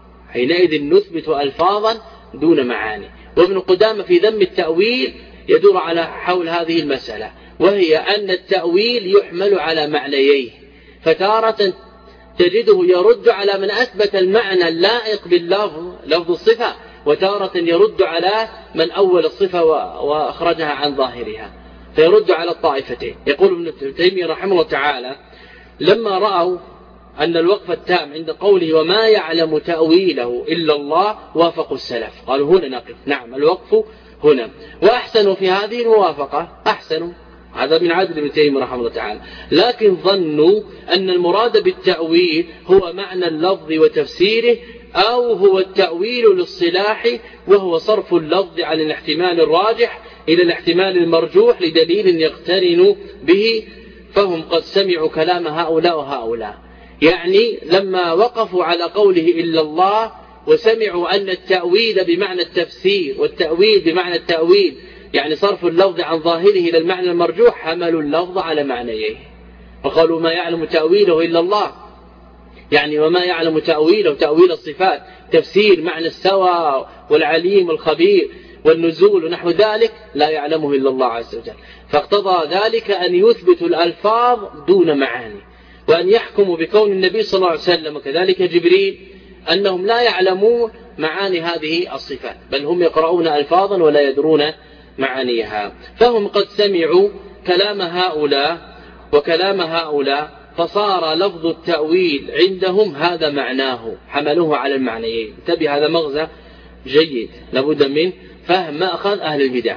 حينئذ نثبت ألفاظا دون معاني. وابن قدامة في ذم التأويل يدور على حول هذه المسألة، وهي أن التأويل يحمل على معنييه، فتارة تجده يرد على من أثبت المعنى اللائق باللفظ لفظ الصفة، وتارة يرد على من أول الصفة وأخرجها عن ظاهرها، فيرد على الطائفتين. يقول ابن تيمية رحمه الله تعالى: لما رأوا أن الوقف التام عند قوله وما يعلم تأويله إلا الله وافقوا السلف، قالوا هنا نقف، نعم الوقف هنا، وأحسنوا في هذه الموافقة، أحسنوا، هذا من عدل ابن تيمية رحمه الله تعالى، لكن ظنوا أن المراد بالتأويل هو معنى اللفظ وتفسيره، أو هو التأويل للصلاح وهو صرف اللفظ عن الاحتمال الراجح إلى الاحتمال المرجوح لدليل يقترن به، فهم قد سمعوا كلام هؤلاء وهؤلاء. يعني لما وقفوا على قوله إلا الله وسمعوا أن التأويل بمعنى التفسير والتأويل بمعنى التأويل يعني صرف اللفظ عن ظاهره إلى المعنى المرجوح، حملوا اللفظ على معنيه وقالوا ما يعلم تأويله إلا الله، يعني وما يعلم تأويله تأويل الصفات تفسير معنى السوى والعليم الخبير والنزول ونحو ذلك لا يعلمه إلا الله عز وجل. فاقتضى ذلك أن يثبتوا الألفاظ دون معاني، وأن يحكموا بكون النبي صلى الله عليه وسلم وكذلك جبريل أنهم لا يعلمون معاني هذه الصفات، بل هم يقرؤون ألفاظا ولا يدرون معانيها. فهم قد سمعوا كلام هؤلاء وكلام هؤلاء، فصار لفظ التأويل عندهم هذا معناه، حملوه على المعنيين. انتبه، هذا مغزى جيد لابد من فهم مأخذ أهل البدع.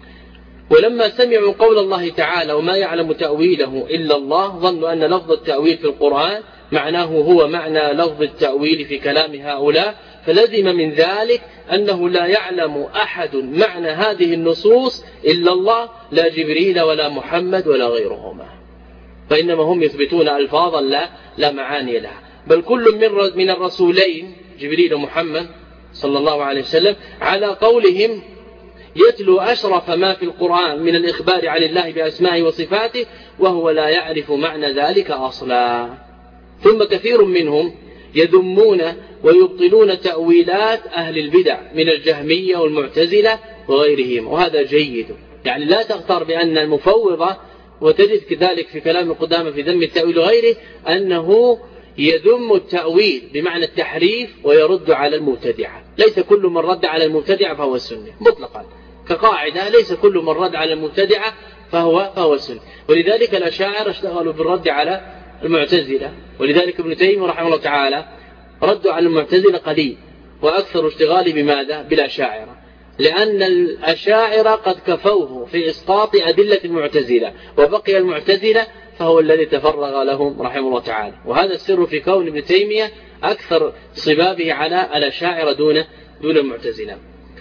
ولما سمعوا قول الله تعالى وما يعلم تأويله إلا الله، ظنوا أن لفظ التأويل في القرآن معناه هو معنى لفظ التأويل في كلام هؤلاء، فلزم من ذلك أنه لا يعلم أحد معنى هذه النصوص إلا الله، لا جبريل ولا محمد ولا غيرهما، فإنما هم يثبتون ألفاظا لا معاني لها. بل كل من الرسولين جبريل ومحمد صلى الله عليه وسلم على قولهم يتلو أشرف ما في القرآن من الإخبار عن الله بأسمائه وصفاته وهو لا يعرف معنى ذلك أصلا. ثم كثير منهم يذمون ويبطلون تأويلات أهل البدع من الجهمية والمعتزلة وغيرهم، وهذا جيد. يعني لا تغتر بأن المفوضة، وتجد كذلك في كلام القدامى في ذم التأويل وغيره أنه يذم التأويل بمعنى التحريف ويرد على المبتدعة. ليس كل من رد على المبتدعة فهو السني مطلقا، كقاعدة ليس كل من رد على المبتدعة فهو السني. ولذلك الأشاعرة اشتغلوا بالرد على المعتزلة، ولذلك ابن تيمية رحمه الله تعالى ردوا على المعتزلة قليل، وأكثر اشتغالي بماذا؟ بالأشاعرة، لأن الأشاعرة قد كفوه في إسقاط أدلة المعتزلة، وبقي المعتزلة فهو الذي تفرغ لهم رحمه الله تعالى. وهذا السر في كون ابن تيمية أكثر صبابه على الأشاعرة دون المعتزلة،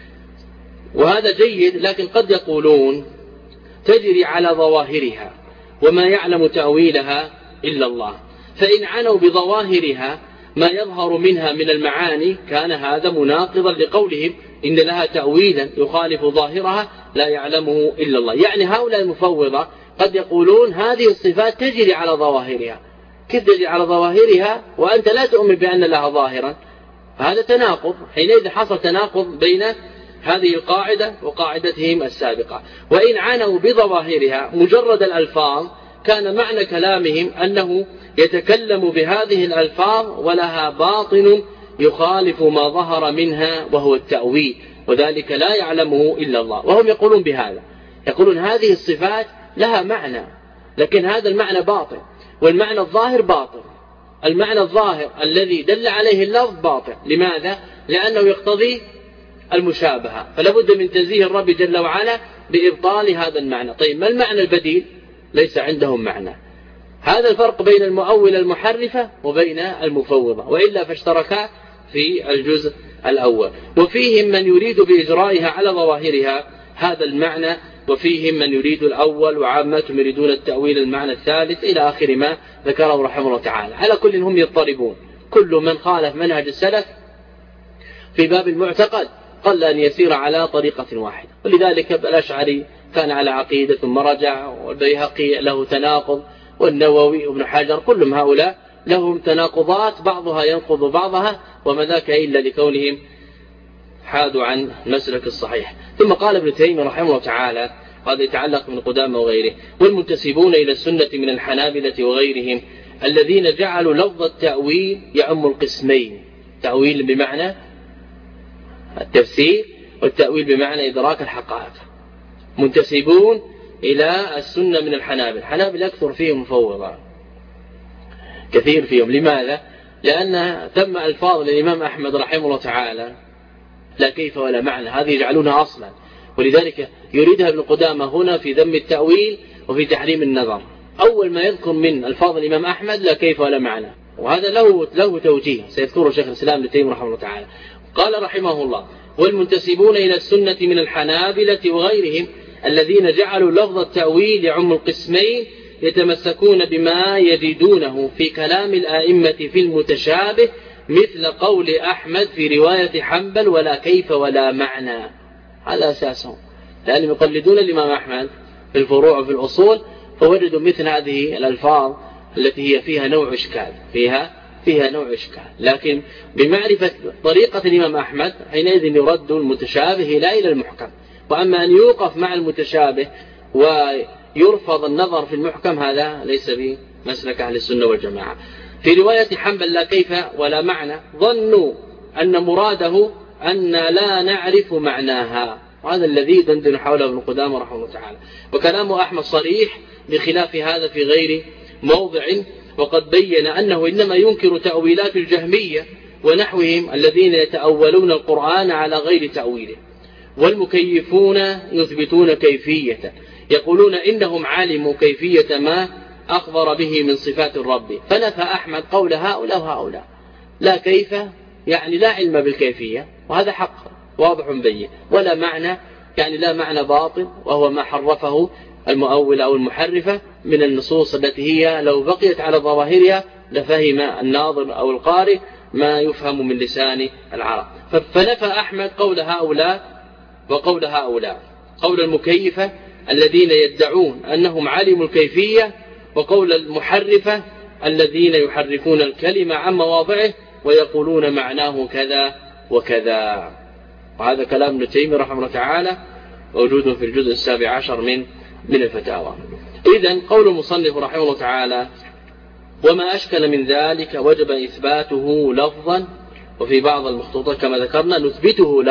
وهذا جيد. لكن قد يقولون تجري على ظواهرها وما يعلم تأويلها إلا الله، فإن عنوا بظواهرها ما يظهر منها من المعاني كان هذا مناقضا لقولهم إن لها تأويلا يخالف ظاهرها لا يعلمه إلا الله. يعني هؤلاء المفوضة قد يقولون هذه الصفات تجري على ظواهرها. كيف تجري على ظواهرها وأنت لا تؤمن بأن لها ظاهرا؟ فهذا تناقض. حينئذ حصل تناقض بين هذه القاعدة وقاعدتهم السابقة. وإن عنوا بظواهرها مجرد الألفاظ كان معنى كلامهم أنه يتكلم بهذه الألفاظ ولها باطن يخالف ما ظهر منها وهو التأويل، وذلك لا يعلمه إلا الله. وهم يقولون بهذا، يقولون هذه الصفات لها معنى، لكن هذا المعنى باطن، والمعنى الظاهر باطن، المعنى الظاهر الذي دل عليه اللفظ باطل. لماذا؟ لأنه يقتضي المشابهة، فلا بد من تنزيه الرب جل وعلا بإبطال هذا المعنى. طيب ما المعنى البديل؟ ليس عندهم معنى. هذا الفرق بين المؤولة المحرفة وبين المفوضة، وإلا فاشتركا في الجزء الأول. وفيهم من يريد بإجرائها على ظواهرها هذا المعنى، وفيهم من يريد الأول، وعامتهم يريدون التأويل المعنى الثالث إلى آخر ما ذكره رحمه الله تعالى. على كل هم يضطربون، كل من خالف منهج السلف في باب المعتقد قل أن يسير على طريقة واحدة. ولذلك الأشعري كان على عقيدة ثم رجع، والبيهقي له تناقض، والنووي وابن حجر، كلهم هؤلاء لهم تناقضات بعضها ينقض بعضها، وما ذاك إلا لكونهم حادوا عن المسلك الصحيح. ثم قال ابن تيمية رحمه الله تعالى، هذا يتعلق من قدامى وغيره: والمنتسبون إلى السنة من الحنابلة وغيرهم الذين جعلوا لفظ التأويل يعم القسمين، تأويل بمعنى التفسير، والتأويل بمعنى إدراك الحقائق. منتسبون إلى السنة من الحنابلة أكثر فيهم مفوضة، كثير فيهم. لماذا؟ لأن ثم ألفاظ للإمام أحمد رحمه الله تعالى لا كيف ولا معنى، هذه يجعلونها أصلا، ولذلك يريدها ابن قدامى هنا في ذم التأويل وفي تحريم النظر. أول ما يذكر من ألفاظ الإمام أحمد لا كيف ولا معنى، وهذا له توجيه سيذكره شيخ الإسلام ابن تيمية رحمه الله تعالى. قال رحمه الله: والمنتسبون إلى السنة من الحنابلة وغيرهم الذين جعلوا لفظ التأويل يعم القسمين يتمسكون بما يجدونه في كلام الآئمة في المتشابه، مثل قول أحمد في رواية حنبل: ولا كيف ولا معنى. هذا أساسهم، لأنهم يقلدون الإمام أحمد في الفروع وفي الأصول، فوجدوا مثل هذه الألفاظ التي هي فيها نوع إشكال، فيها نوع إشكال. لكن بمعرفة طريقة الإمام أحمد حينئذ يرد المتشابه لا إلى المحكم. وأما أن يوقف مع المتشابه ويرفض النظر في المحكم هذا ليس بمسلك أهل السنة والجماعة. في رواية حنبل لا كيف ولا معنى ظنوا أن مراده أن لا نعرف معناها، وهذا الذي دندن حوله ابن قدامى رحمه الله تعالى. وكلام أحمد صريح بخلاف هذا في غير موضع، وقد بين أنه إنما ينكر تأويلات الجهمية ونحوهم الذين يتأولون القرآن على غير تأويله. والمكيفون يثبتون كيفية، يقولون إنهم علموا كيفية ما أخبر به من صفات الرب، فنفى أحمد قول هؤلاء وهؤلاء. لا كيف يعني لا علم بالكيفية، وهذا حق واضح بين. ولا معنى يعني لا معنى باطل، وهو ما حرفه المؤول أو المحرفة من النصوص التي هي لو بقيت على ظواهرها لفهم الناظر أو القارئ ما يفهم من لسان العرب. فنفى أحمد قول هؤلاء وقول هؤلاء، قول المكيفة الذين يدعون أنهم علموا الكيفية، وقول المحرفة الذين يحرفون الكلمة عن مواضعه ويقولون معناه كذا وكذا. وهذا كلام ابن تيمية رحمه الله تعالى موجود في الجزء 17 من الفتاوى. إذن قول المصنف رحمه الله تعالى: وما أشكل من ذلك وجب إثباته لفظا، وفي بعض المخطوطات كما ذكرنا نثبته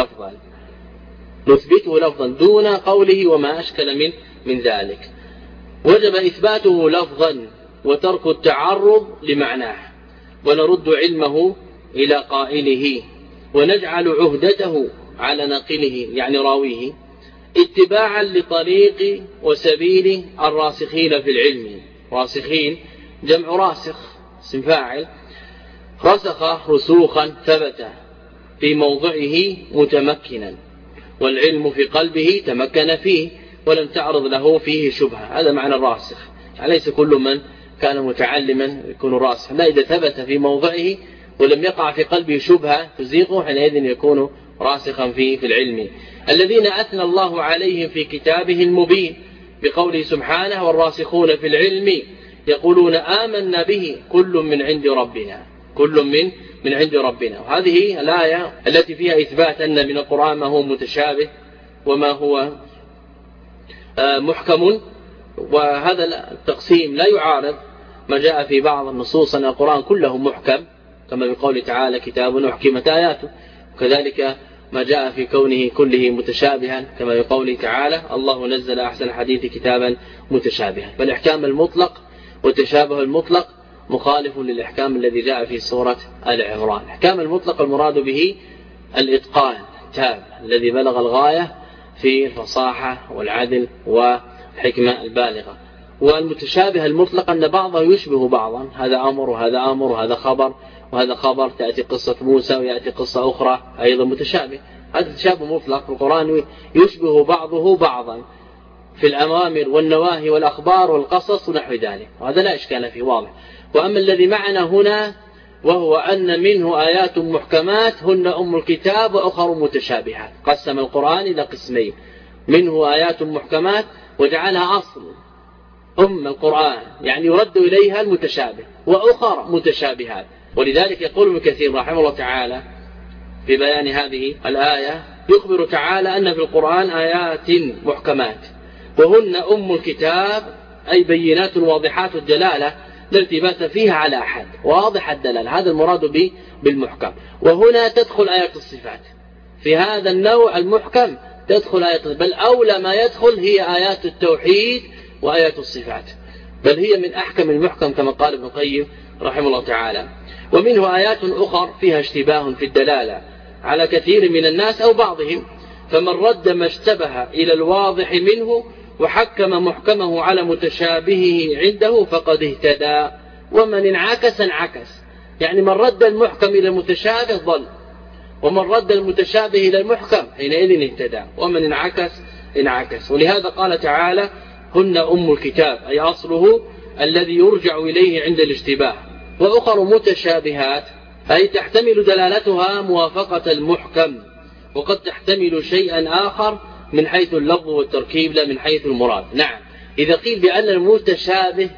لفظا دون قوله وما أشكل من ذلك. وجب إثباته لفظا وترك التعرض لمعناه، ونرد علمه إلى قائله، ونجعل عهدته على ناقله يعني راويه، اتباعا لطريق وسبيل الراسخين في العلم. راسخين جمع راسخ اسم فاعل، رسخ رسوخا ثبت في موضعه متمكنا، والعلم في قلبه تمكن فيه ولم تعرض له فيه شبهة. هذا معنى الراسخ. يعني ليس كل من كان متعلما يكون راسخا، لا، إذا ثبت في موضعه ولم يقع في قلبه شبهة تزيغه حينئذ يكون راسخا في العلم. الذين أثنى الله عليهم في كتابه المبين بقوله سبحانه: والراسخون في العلم يقولون آمنا به كل من عند ربنا، كل من عند ربنا. وهذه الآية التي فيها إثبات أن من القرآن ما هو متشابه وما هو محكم، وهذا التقسيم لا يعارض ما جاء في بعض النصوص أن القرآن كله محكم، كما بقول تعالى: كتاب أحكمت آياته. وكذلك ما جاء في كونه كله متشابها، كما بقوله تعالى: الله نزل أحسن الحديث كتابا متشابها. فالإحكام المطلق والتشابه المطلق مخالف للإحكام الذي جاء في سورة آل عمران. الإحكام المطلق المراد به الإتقان التام الذي بلغ الغاية في الفصاحة والعدل والحكمة البالغة. والمتشابه المطلق أن بعضه يشبه بعضا، هذا أمر وهذا أمر وهذا خبر وهذا خبر، تأتي قصة موسى ويأتي قصة أخرى أيضا متشابه. هذا تشابه مطلق في القرآن يشبه بعضه بعضا في الأوامر والنواهي والأخبار والقصص ونحو ذلك، وهذا لا إشكال فيه واضح. وأما الذي معنا هنا وهو أن منه آيات محكمات هن أم الكتاب وأخر متشابهات، قسم القرآن إلى قسمين، منه آيات محكمات وجعلها أصل أم القرآن يعني يرد إليها المتشابه، وأخر متشابهات. ولذلك يقول ابن كثير رحمه الله تعالى في بيان هذه الآية يخبر تعالى أن في القرآن آيات محكمات وهن أم الكتاب أي بينات واضحات الدلالة لا التباس فيها على أحد، واضح الدلالة، هذا المراد بالمحكم. وهنا تدخل آيات الصفات في هذا النوع المحكم، تدخل آيات، بل أولى ما يدخل هي آيات التوحيد وآيات الصفات، بل هي من أحكم المحكم كما قال ابن القيم رحمه الله تعالى. ومنه آيات أخر فيها اشتباه في الدلالة على كثير من الناس أو بعضهم، فمن رد ما اشتبه إلى الواضح منه وحكم محكمه على متشابهه عنده فقد اهتدى، ومن انعكس انعكس، يعني من رد المحكم إلى المتشابه ضل، ومن رد المتشابه إلى المحكم حينئذ اهتدى، ومن انعكس انعكس. ولهذا قال تعالى هن أم الكتاب أي أصله الذي يرجع إليه عند الاشتباه. وأخر متشابهات أي تحتمل دلالتها موافقة المحكم، وقد تحتمل شيئا آخر من حيث اللفظ والتركيب لا من حيث المراد. نعم، إذا قيل بأن المتشابه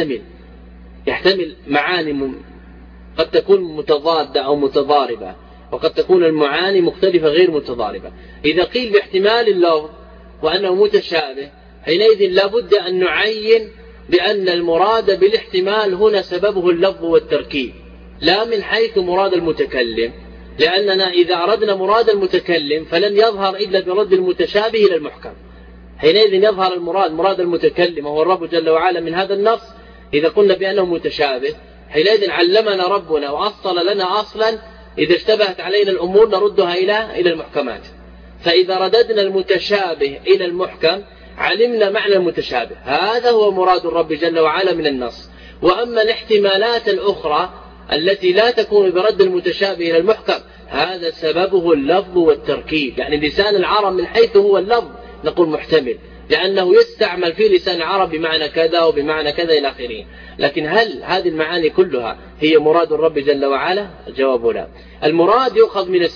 يحتمل معاني قد تكون متضادة أو متضاربة، وقد تكون المعاني مختلفة غير متضاربة. إذا قيل باحتمال اللفظ وأنه متشابه حينئذ لابد أن نعين بأن المراد بالاحتمال هنا سببه اللفظ والتركيب لا من حيث مراد المتكلم، لأننا إذا أردنا مراد المتكلم فلن يظهر إلا برد المتشابه إلى المحكم، حينئذ يظهر مراد المتكلم وهو الرب جل وعلا من هذا النص. إذا قلنا بأنه متشابه حينئذ علمنا ربنا وأصل لنا أصلا إذا اشتبهت علينا الأمور نردها إلى المحكمات، فإذا رددنا المتشابه إلى المحكم علمنا معنى المتشابه، هذا هو مراد الرب جل وعلا من النص. وأما الاحتمالات الأخرى التي لا تكون برد المتشابه إلى المحكم هذا سببه اللفظ والتركيب، يعني لسان العرب من حيث هو اللفظ نقول محتمل، لأنه يستعمل في لسان العرب بمعنى كذا وبمعنى كذا إلى آخره. لكن هل هذه المعاني كلها هي مراد الرب جل وعلا؟ الجواب لا. المراد يؤخذ من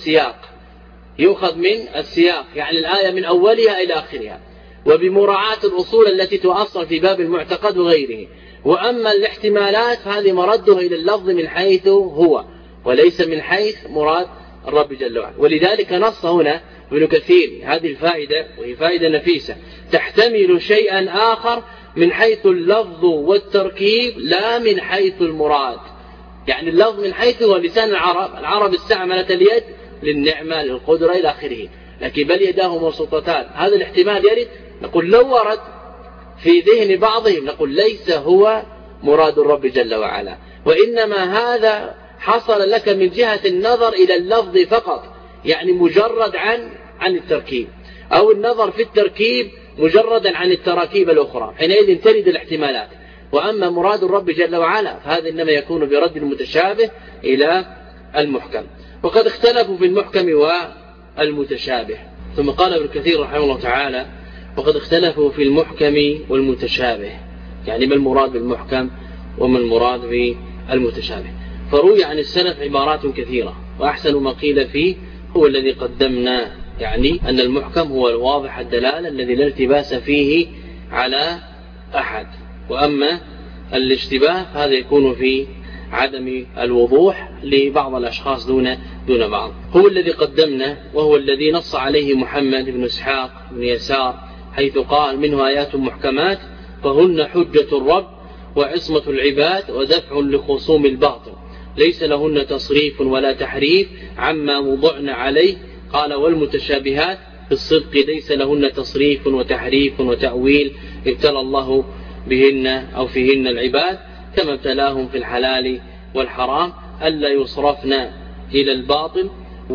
السياق، يعني الآية من أولها إلى آخرها، وبمراعاة الأصول التي تؤصل في باب المعتقد وغيره. وأما الاحتمالات هذه مردها إلى اللفظ من حيث هو وليس من حيث مراد الرب جل وعلا. ولذلك نص هنا ابن كثير هذه الفائدة، وهي فائدة نفيسة، تحتمل شيئا آخر من حيث اللفظ والتركيب لا من حيث المراد. يعني اللفظ من حيث هو لسان العرب استعملت اليد للنعمة للقدرة إلى آخره، لكن بل يداه مبسوطتان، هذا الاحتمال يرد، نقول لو ورد في ذهن بعضهم نقول ليس هو مراد الرب جل وعلا، وإنما هذا حصل لك من جهة النظر إلى اللفظ فقط، يعني مجرد عن التركيب، أو النظر في التركيب مجردا عن التراكيب الأخرى، حينئذ ترد الاحتمالات. وأما مراد الرب جل وعلا فهذا إنما يكون برد المتشابه إلى المحكم. وقد اختلفوا في المحكم والمتشابه. ثم قال ابن كثير رحمه الله تعالى وقد اختلفوا في المحكم والمتشابه، يعني ما المراد بالمحكم وما المراد بالمتشابه. فروي عن السلف عبارات كثيرة، وأحسن ما قيل فيه هو الذي قدمناه، يعني أن المحكم هو الواضح الدلالة الذي لا التباس فيه على أحد، وأما الاشتباه هذا يكون في عدم الوضوح لبعض الأشخاص دون بعض. هو الذي قدمنا وهو الذي نص عليه محمد بن إسحاق بن يسار حيث قال منه آيات محكمات فهن حجة الرب وعصمة العباد ودفع لخصوم الباطل ليس لهن تصريف ولا تحريف عما وضعن عليه. قال والمتشابهات في الصدق ليس لهن تصريف وتحريف وتأويل ابتلى الله بهن أو فيهن العباد كما ابتلاهم في الحلال والحرام ألا يصرفن إلى الباطل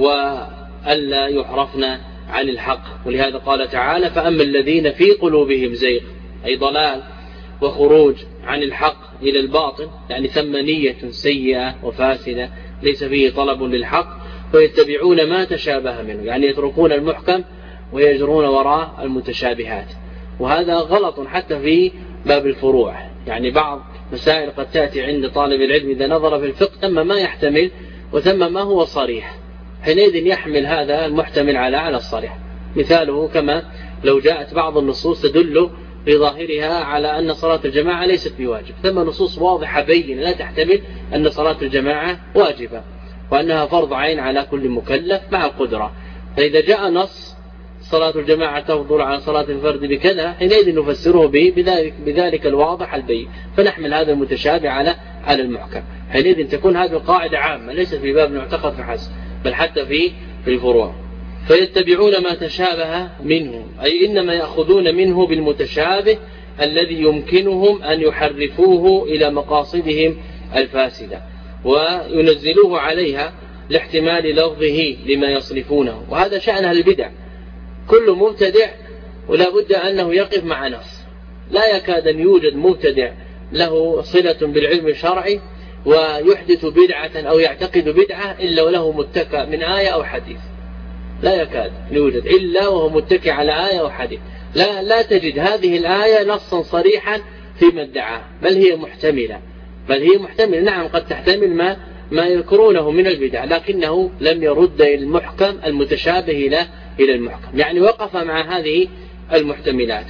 وألا يحرفن عن الحق. ولهذا قال تعالى فأما الذين في قلوبهم زيغ أي ضلال وخروج عن الحق إلى الباطل، يعني ثم نية سيئة وفاسدة ليس فيه طلب للحق، فيتبعون ما تشابه منه، يعني يتركون المحكم ويجرون وراء المتشابهات. وهذا غلط حتى في باب الفروع، يعني بعض مسائل قد تأتي عند طالب العلم إذا نظر في الفقه ثم ما يحتمل وثم ما هو صريح، حينئذ يحمل هذا المحتمل على الصريح. مثاله كما لو جاءت بعض النصوص تدل في ظاهرها على أن صلاة الجماعة ليست بواجب، ثم نصوص واضحة بينة لا تحتمل أن صلاة الجماعة واجبة وأنها فرض عين على كل مكلف مع القدرة، فإذا جاء نص صلاة الجماعة تفضل على صلاة الفرد بكذا حينئذ نفسره بذلك الواضح البين، فنحمل هذا المتشابه على المحكم. حينئذ تكون هذه القاعدة عامة ليست في باب المعتقد فحسب بل حتى في الفروع. فيتبعون ما تشابه منه أي إنما يأخذون منه بالمتشابه الذي يمكنهم أن يحرفوه إلى مقاصدهم الفاسدة وينزلوه عليها لاحتمال لفظه لما يصرفونه. وهذا شأن أهل البدع، كل مبتدع ولا بد أنه يقف مع نص، لا يكاد أن يوجد مبتدع له صلة بالعلم الشرعي ويحدث بدعة أو يعتقد بدعة إلا وله متكى من آية أو حديث، لا يكاد يوجد إلا وهو متكى على آية أو حديث. لا تجد هذه الآية نصا صريحا فيما ادعاه، بل هي محتملة. نعم قد تحتمل ما يذكرونه من البدع، لكنه لم يرد المحكم المتشابه إلى المحكم، يعني وقف مع هذه المحتملات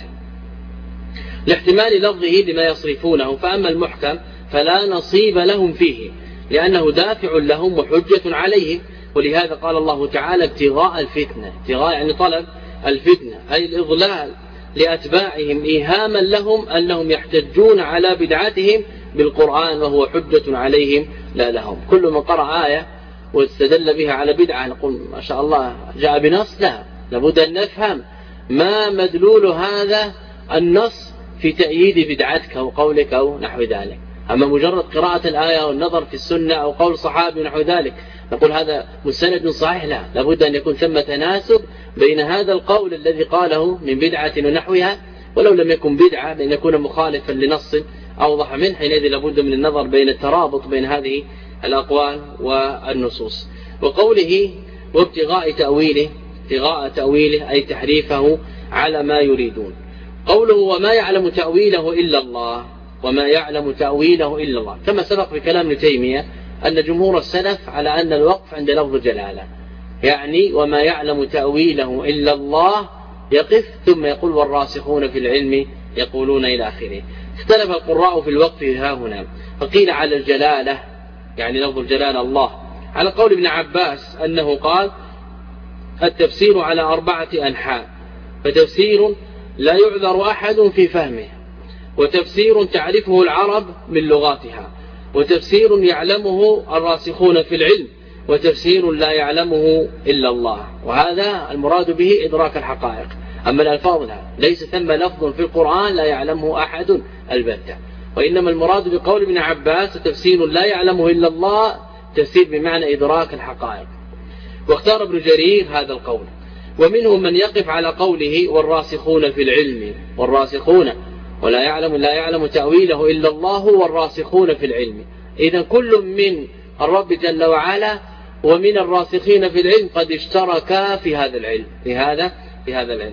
لاحتمال لفظه لما يصرفونه. فأما المحكم فلا نصيب لهم فيه لأنه دافع لهم وحجة عليهم. ولهذا قال الله تعالى ابتغاء الفتنة، ابتغاء يعني طلب الفتنة أي الإضلال لأتباعهم إيهاما لهم أنهم يحتجون على بدعتهم بالقرآن وهو حجة عليهم لا لهم. كل من قرأ آية واستدل بها على بدعة نقول ما شاء الله جاء بنص، لا، لابد أن نفهم ما مدلول هذا النص في تأييد بدعتك أو قولك أو نحو ذلك. أما مجرد قراءة الآية والنظر في السنة أو قول صحابي ونحو ذلك نقول هذا مستند صحيح، لا، لابد أن يكون ثم تناسب بين هذا القول الذي قاله من بدعة ونحوها ولو لم يكن بدعة بأن يكون مخالفا لنص أوضح منه، حينئذ لابد من النظر بين الترابط بين هذه الأقوال والنصوص. وقوله وابتغاء تأويله، ابتغاء تأويله أي تحريفه على ما يريدون. قوله وما يعلم تأويله إلا الله، وما يعلم تأويله إلا الله، كما سبق في كلام ابن تيمية أن جمهور السلف على أن الوقف عند لفظ الجلالة، يعني وما يعلم تأويله إلا الله يقف ثم يقول والراسخون في العلم يقولون إلى آخره. اختلف القراء في الوقف ها هنا، فقيل على الجلالة يعني لفظ الجلالة الله، على قول ابن عباس أنه قال التفسير على 4 أنحاء، فتفسير لا يعذر أحد في فهمه، وتفسير تعرفه العرب من لغاتها، وتفسير يعلمه الراسخون في العلم، وتفسير لا يعلمه إلا الله. وهذا المراد به إدراك الحقائق. أما الألفاظ لا، ليس ثم لفظ في القرآن لا يعلمه أحد البتة، وإنما المراد بقول ابن عباس تفسير لا يعلمه إلا الله تفسير بمعنى إدراك الحقائق. واختار ابن جرير هذا القول. ومنهم من يقف على قوله والراسخون في العلم، والراسخون ولا يعلم تأويله إلا الله والراسخون في العلم. إذن كل من الرب جل وعلا ومن الراسخين في العلم قد اشتركا في هذا العلم، في هذا العلم.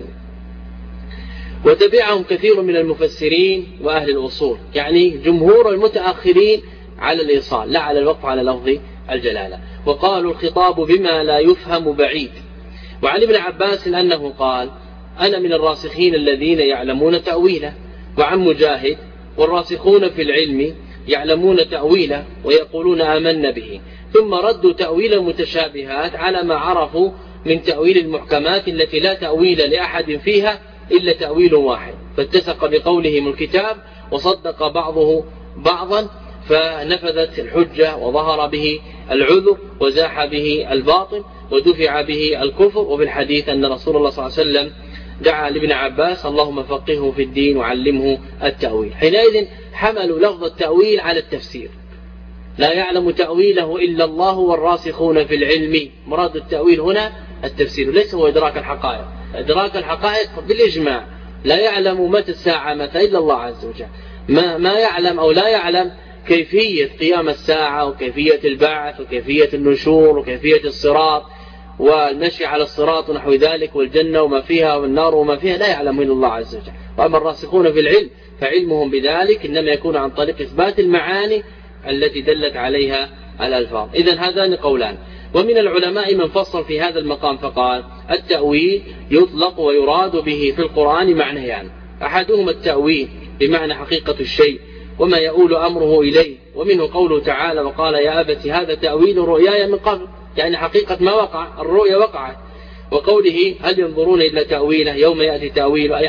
وتبعهم كثير من المفسرين وأهل الأصول، يعني جمهور المتأخرين على الإيصال لا على الوقف على لفظ الجلالة، وقالوا الخطاب بما لا يفهم بعيد. وعن ابن عباس أنه قال أنا من الراسخين الذين يعلمون تأويله. وعن مجاهد والراسخون في العلم يعلمون تأويله ويقولون آمنا به، ثم ردوا تأويل المتشابهات على ما عرفوا من تأويل المحكمات التي لا تأويل لأحد فيها إلا تأويل واحد، فاتسق بقولهم الكتاب وصدق بعضه بعضا فنفذت الحجة وظهر به العذر وزاح به الباطل ودفع به الكفر. وفي الحديث أن رسول الله صلى الله عليه وسلم دعا لابن عباس اللهم فقهه في الدين وعلمه التأويل. حينئذ حملوا لفظ التأويل على التفسير. لا يعلم تأويله إلا الله والراسخون في العلم. مراد التأويل هنا التفسير، ليس هو إدراك الحقائق. إدراك الحقائق بالإجماع لا يعلم متى الساعة متى إلا الله عز وجل. ما يعلم أو لا يعلم كيفية قيام الساعة وكيفية البعث وكيفية النشور وكيفية الصراط والمشي على الصراط ونحو ذلك والجنة وما فيها والنار وما فيها، لا يعلم إلا الله عز وجل. وأما الراسخون في العلم فعلمهم بذلك إنما يكون عن طريق إثبات المعاني التي دلت عليها الألفاظ. إذن هذان قولان. ومن العلماء من فصل في هذا المقام فقال التأويل يطلق ويراد به في القرآن معنيان: أحدهما التأويل بمعنى حقيقة الشيء وما يؤول أمره إليه، ومنه قوله تعالى: وقال يا أبت هذا تأويل رؤياي من قبل، يعني حقيقة ما وقع، الرؤيا وقعت. وقوله هل ينظرون إلا تأويله يوم يأتي تأويله،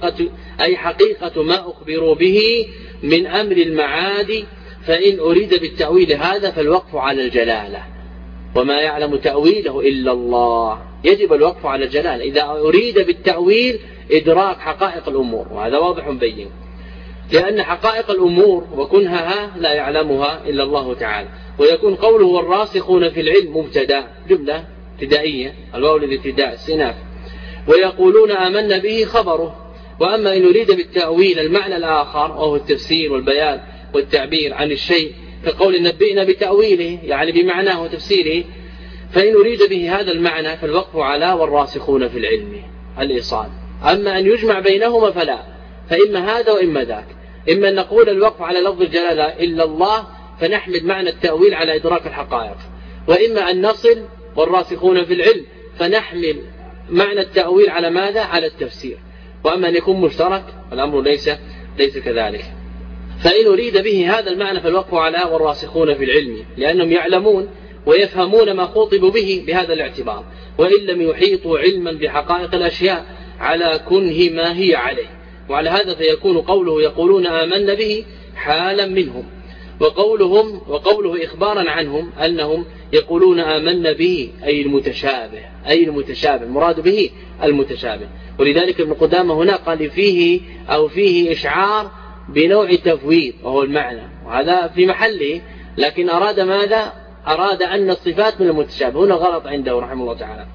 أي حقيقة ما أخبروا به من أمر المعاد. فإن أريد بالتأويل هذا فالوقف على الجلالة، وما يعلم تأويله إلا الله، يجب الوقف على الجلالة إذا أريد بالتأويل إدراك حقائق الأمور، وهذا واضح بين، لأن حقائق الأمور وكنهها لا يعلمها إلا الله تعالى. ويكون قوله والراسخون في العلم مبتدا، جملة ابتدائية، الواو للابتداء السناف، ويقولون آمنا به خبره. وأما إن أريد بالتأويل المعنى الآخر وهو التفسير والبيان والتعبير عن الشيء كقول نبئنا بتأويله، يعني بمعناه وتفسيره، فإن أريد به هذا المعنى فالوقف على والراسخون في العلم الإيصال. أما أن يجمع بينهما فلا، فإما هذا وإما ذاك. إما أن نقول الوقف على لفظ الجلالة إلا الله فنحمل معنى التأويل على إدراك الحقائق، وإما أن نصل والراسخون في العلم فنحمل معنى التأويل على ماذا؟ على التفسير. وأما أن يكون مشترك الأمر ليس كذلك. فإن أريد به هذا المعنى فالوقف على والراسخون في العلم، لأنهم يعلمون ويفهمون ما خوطبوا به بهذا الاعتبار، وإن لم يحيطوا علما بحقائق الأشياء على كنه ما هي عليه. وعلى هذا فيكون قوله يقولون آمنا به حالا منهم، وقوله إخبارا عنهم أنهم يقولون آمنا به أي المتشابه، المراد به المتشابه. ولذلك ابن قدامة هنا قال فيه إشعار بنوع تفويض وهو المعنى، وهذا في محله، لكن أراد ماذا؟ أراد أن الصفات من المتشابه، هنا غلط عنده رحمه الله تعالى.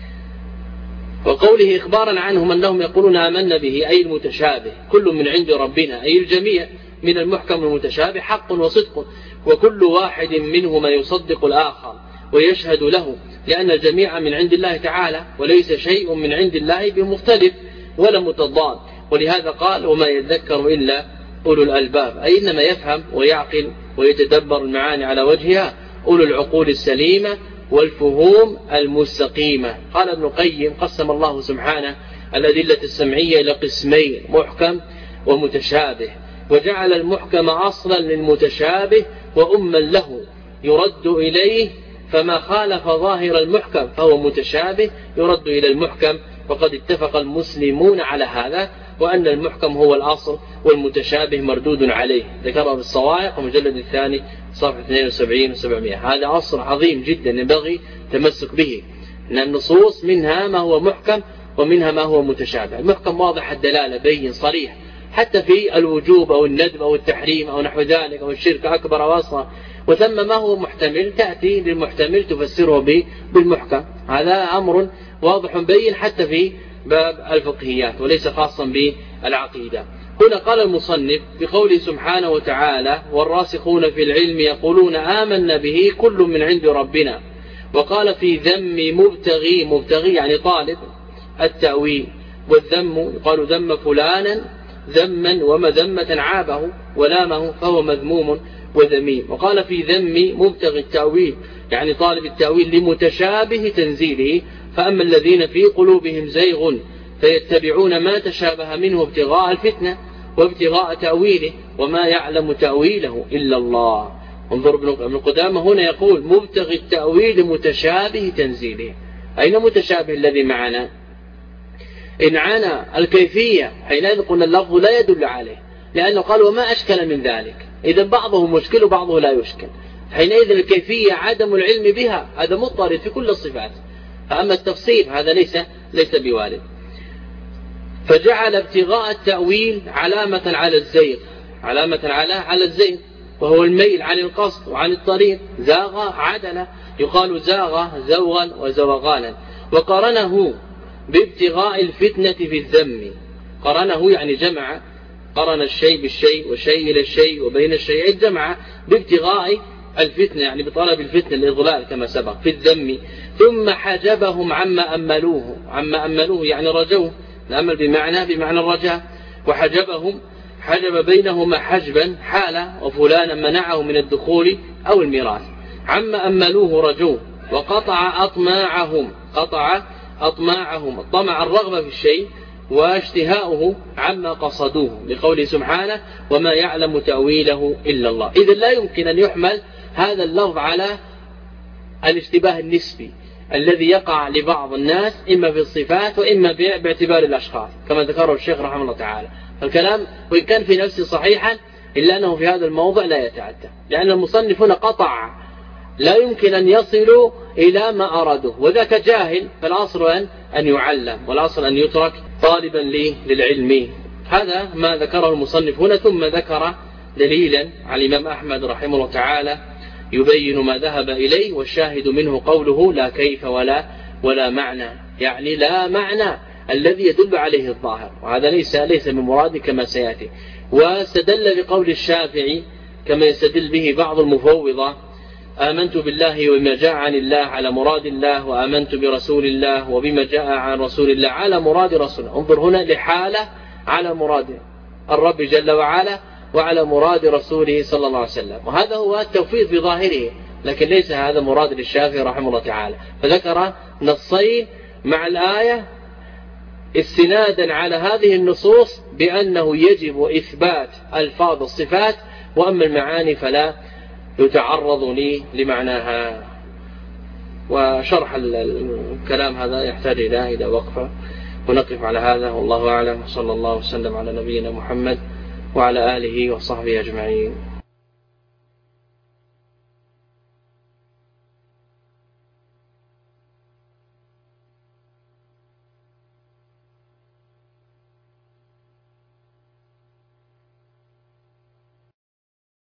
وقوله إخبارا عنهم أنهم يقولون آمنا به أي المتشابه كل من عند ربنا، أي الجميع من المحكم والمتشابه حق وصدق، وكل واحد منهما يصدق الآخر ويشهد له، لأن الجميع من عند الله تعالى، وليس شيء من عند الله بمختلف ولا متضاد. ولهذا قال وما يذكر إلا أولو الألباب، أي إنما يفهم ويعقل ويتدبر المعاني على وجهها أولو العقول السليمة والفهوم المستقيمة. قال ابن القيم قسم الله سبحانه الأدلة السمعية إلى قسمين: محكم ومتشابه، وجعل المحكم أصلا للمتشابه وأما له يرد إليه، فما خالف ظاهر المحكم فهو متشابه يرد إلى المحكم. وقد اتفق المسلمون على هذا، وأن المحكم هو الأصل والمتشابه مردود عليه. ذكره بالصواعق ومجلد الثاني صفحة 72 و700. هذا أصل عظيم جدا ينبغي التمسك به، أن النصوص منها ما هو محكم ومنها ما هو متشابه. المحكم واضح الدلالة بين صريح، حتى في الوجوب أو الندب أو التحريم أو نحو ذلك أو الشرك أكبر أو أصغر. وثم ما هو محتمل تأتي للمحتمل تفسره بالمحكم. هذا أمر واضح بين حتى في باب الفقهيات وليس خاصا بالعقيدة. هنا قال المصنف بقوله سبحانه وتعالى والراسخون في العلم يقولون آمنا به كل من عند ربنا. وقال في ذم مبتغي يعني طالب التأويل، والذم قالوا ذم فلانا ذما ومذمة عابه ولامه فهو مذموم وذميم. وقال في ذم مبتغي التأويل يعني طالب التأويل لمتشابه تنزيله، فأما الذين في قلوبهم زيغ فيتبعون ما تشابه منه ابتغاء الفتنة وابتغاء تأويله وما يعلم تأويله إلا الله. انظر ابن قدامة هنا يقول مبتغي التأويل متشابه تنزيله. أين متشابه الذي معنا؟ إن عنا الكيفية حينئذ قلنا اللفظ لا يدل عليه، لأنه قال وما أشكل من ذلك، إذا بعضه مشكل وبعضه لا يشكل. حينئذ الكيفية عدم العلم بها هذا مضطرد في كل الصفات. فأما التفصيل هذا ليس بوارد. فجعل ابتغاء التأويل علامة على الزيغ، علامة على الزيغ، وهو الميل عن القصد وعن الطريق. زاغ عدل، يقال زاغ زوغا وزوغانا. وقرنه بابتغاء الفتنة في الذم، قرنه يعني جمع، قرن الشيء بالشيء وشيء إلى الشيء وبين الشيئين، جمع بابتغاء الفتنة يعني بطلب الفتنة الإضلال كما سبق في الذم. ثم حجبهم عما أملوه يعني رجوه، الأمل بمعنى الرجاء. وحجبهم حجب بينهما حجبا حالا، وفلانا منعه من الدخول أو الميراث. عما أملوه رجوه. وقطع أطماعهم، الطمع الرغبة في الشيء واشتهاؤه عما قصدوه، لقوله سبحانه وما يعلم تأويله إلا الله. إذن لا يمكن أن يحمل هذا اللفظ على الاشتباه النسبي الذي يقع لبعض الناس إما في الصفات وإما باعتبار الأشخاص كما ذكره الشيخ رحمه الله تعالى. فالكلام وإن كان في نفسه صحيحا إلا أنه في هذا الموضع لا يتعدى، لأن المصنف هنا قطع، لا يمكن أن يصلوا إلى ما أرادوه، وذاك جاهل، فالأصل أن يعلم والأصل أن يترك طالبا للعلم. هذا ما ذكره المصنف هنا، ثم ذكر دليلا على الإمام أحمد رحمه الله تعالى يبين ما ذهب إليه، والشاهد منه قوله لا كيف ولا معنى، يعني لا معنى الذي يدل عليه الظاهر، وهذا ليس من مراد كما سيأتي. واستدل بقول الشافعي كما يستدل به بعض المفوضة: آمنت بالله وبما جاء عن الله على مراد الله، وآمنت برسول الله وبما جاء عن رسول الله على مراد رسوله. انظر هنا لحالة على مراد الرب جل وعلا وعلى مراد رسوله صلى الله عليه وسلم، وهذا هو التوفيق بظاهره، لكن ليس هذا مراد للشافعي رحمه الله تعالى. فذكر نصين مع الآية استنادا على هذه النصوص بأنه يجب إثبات ألفاظ الصفات، وأما المعاني فلا يتعرض لمعناها. وشرح الكلام هذا يحتاج إلى وقفة، ونقف على هذا والله أعلم. صلى الله وسلم على نبينا محمد وعلى آله وصحبه أجمعين.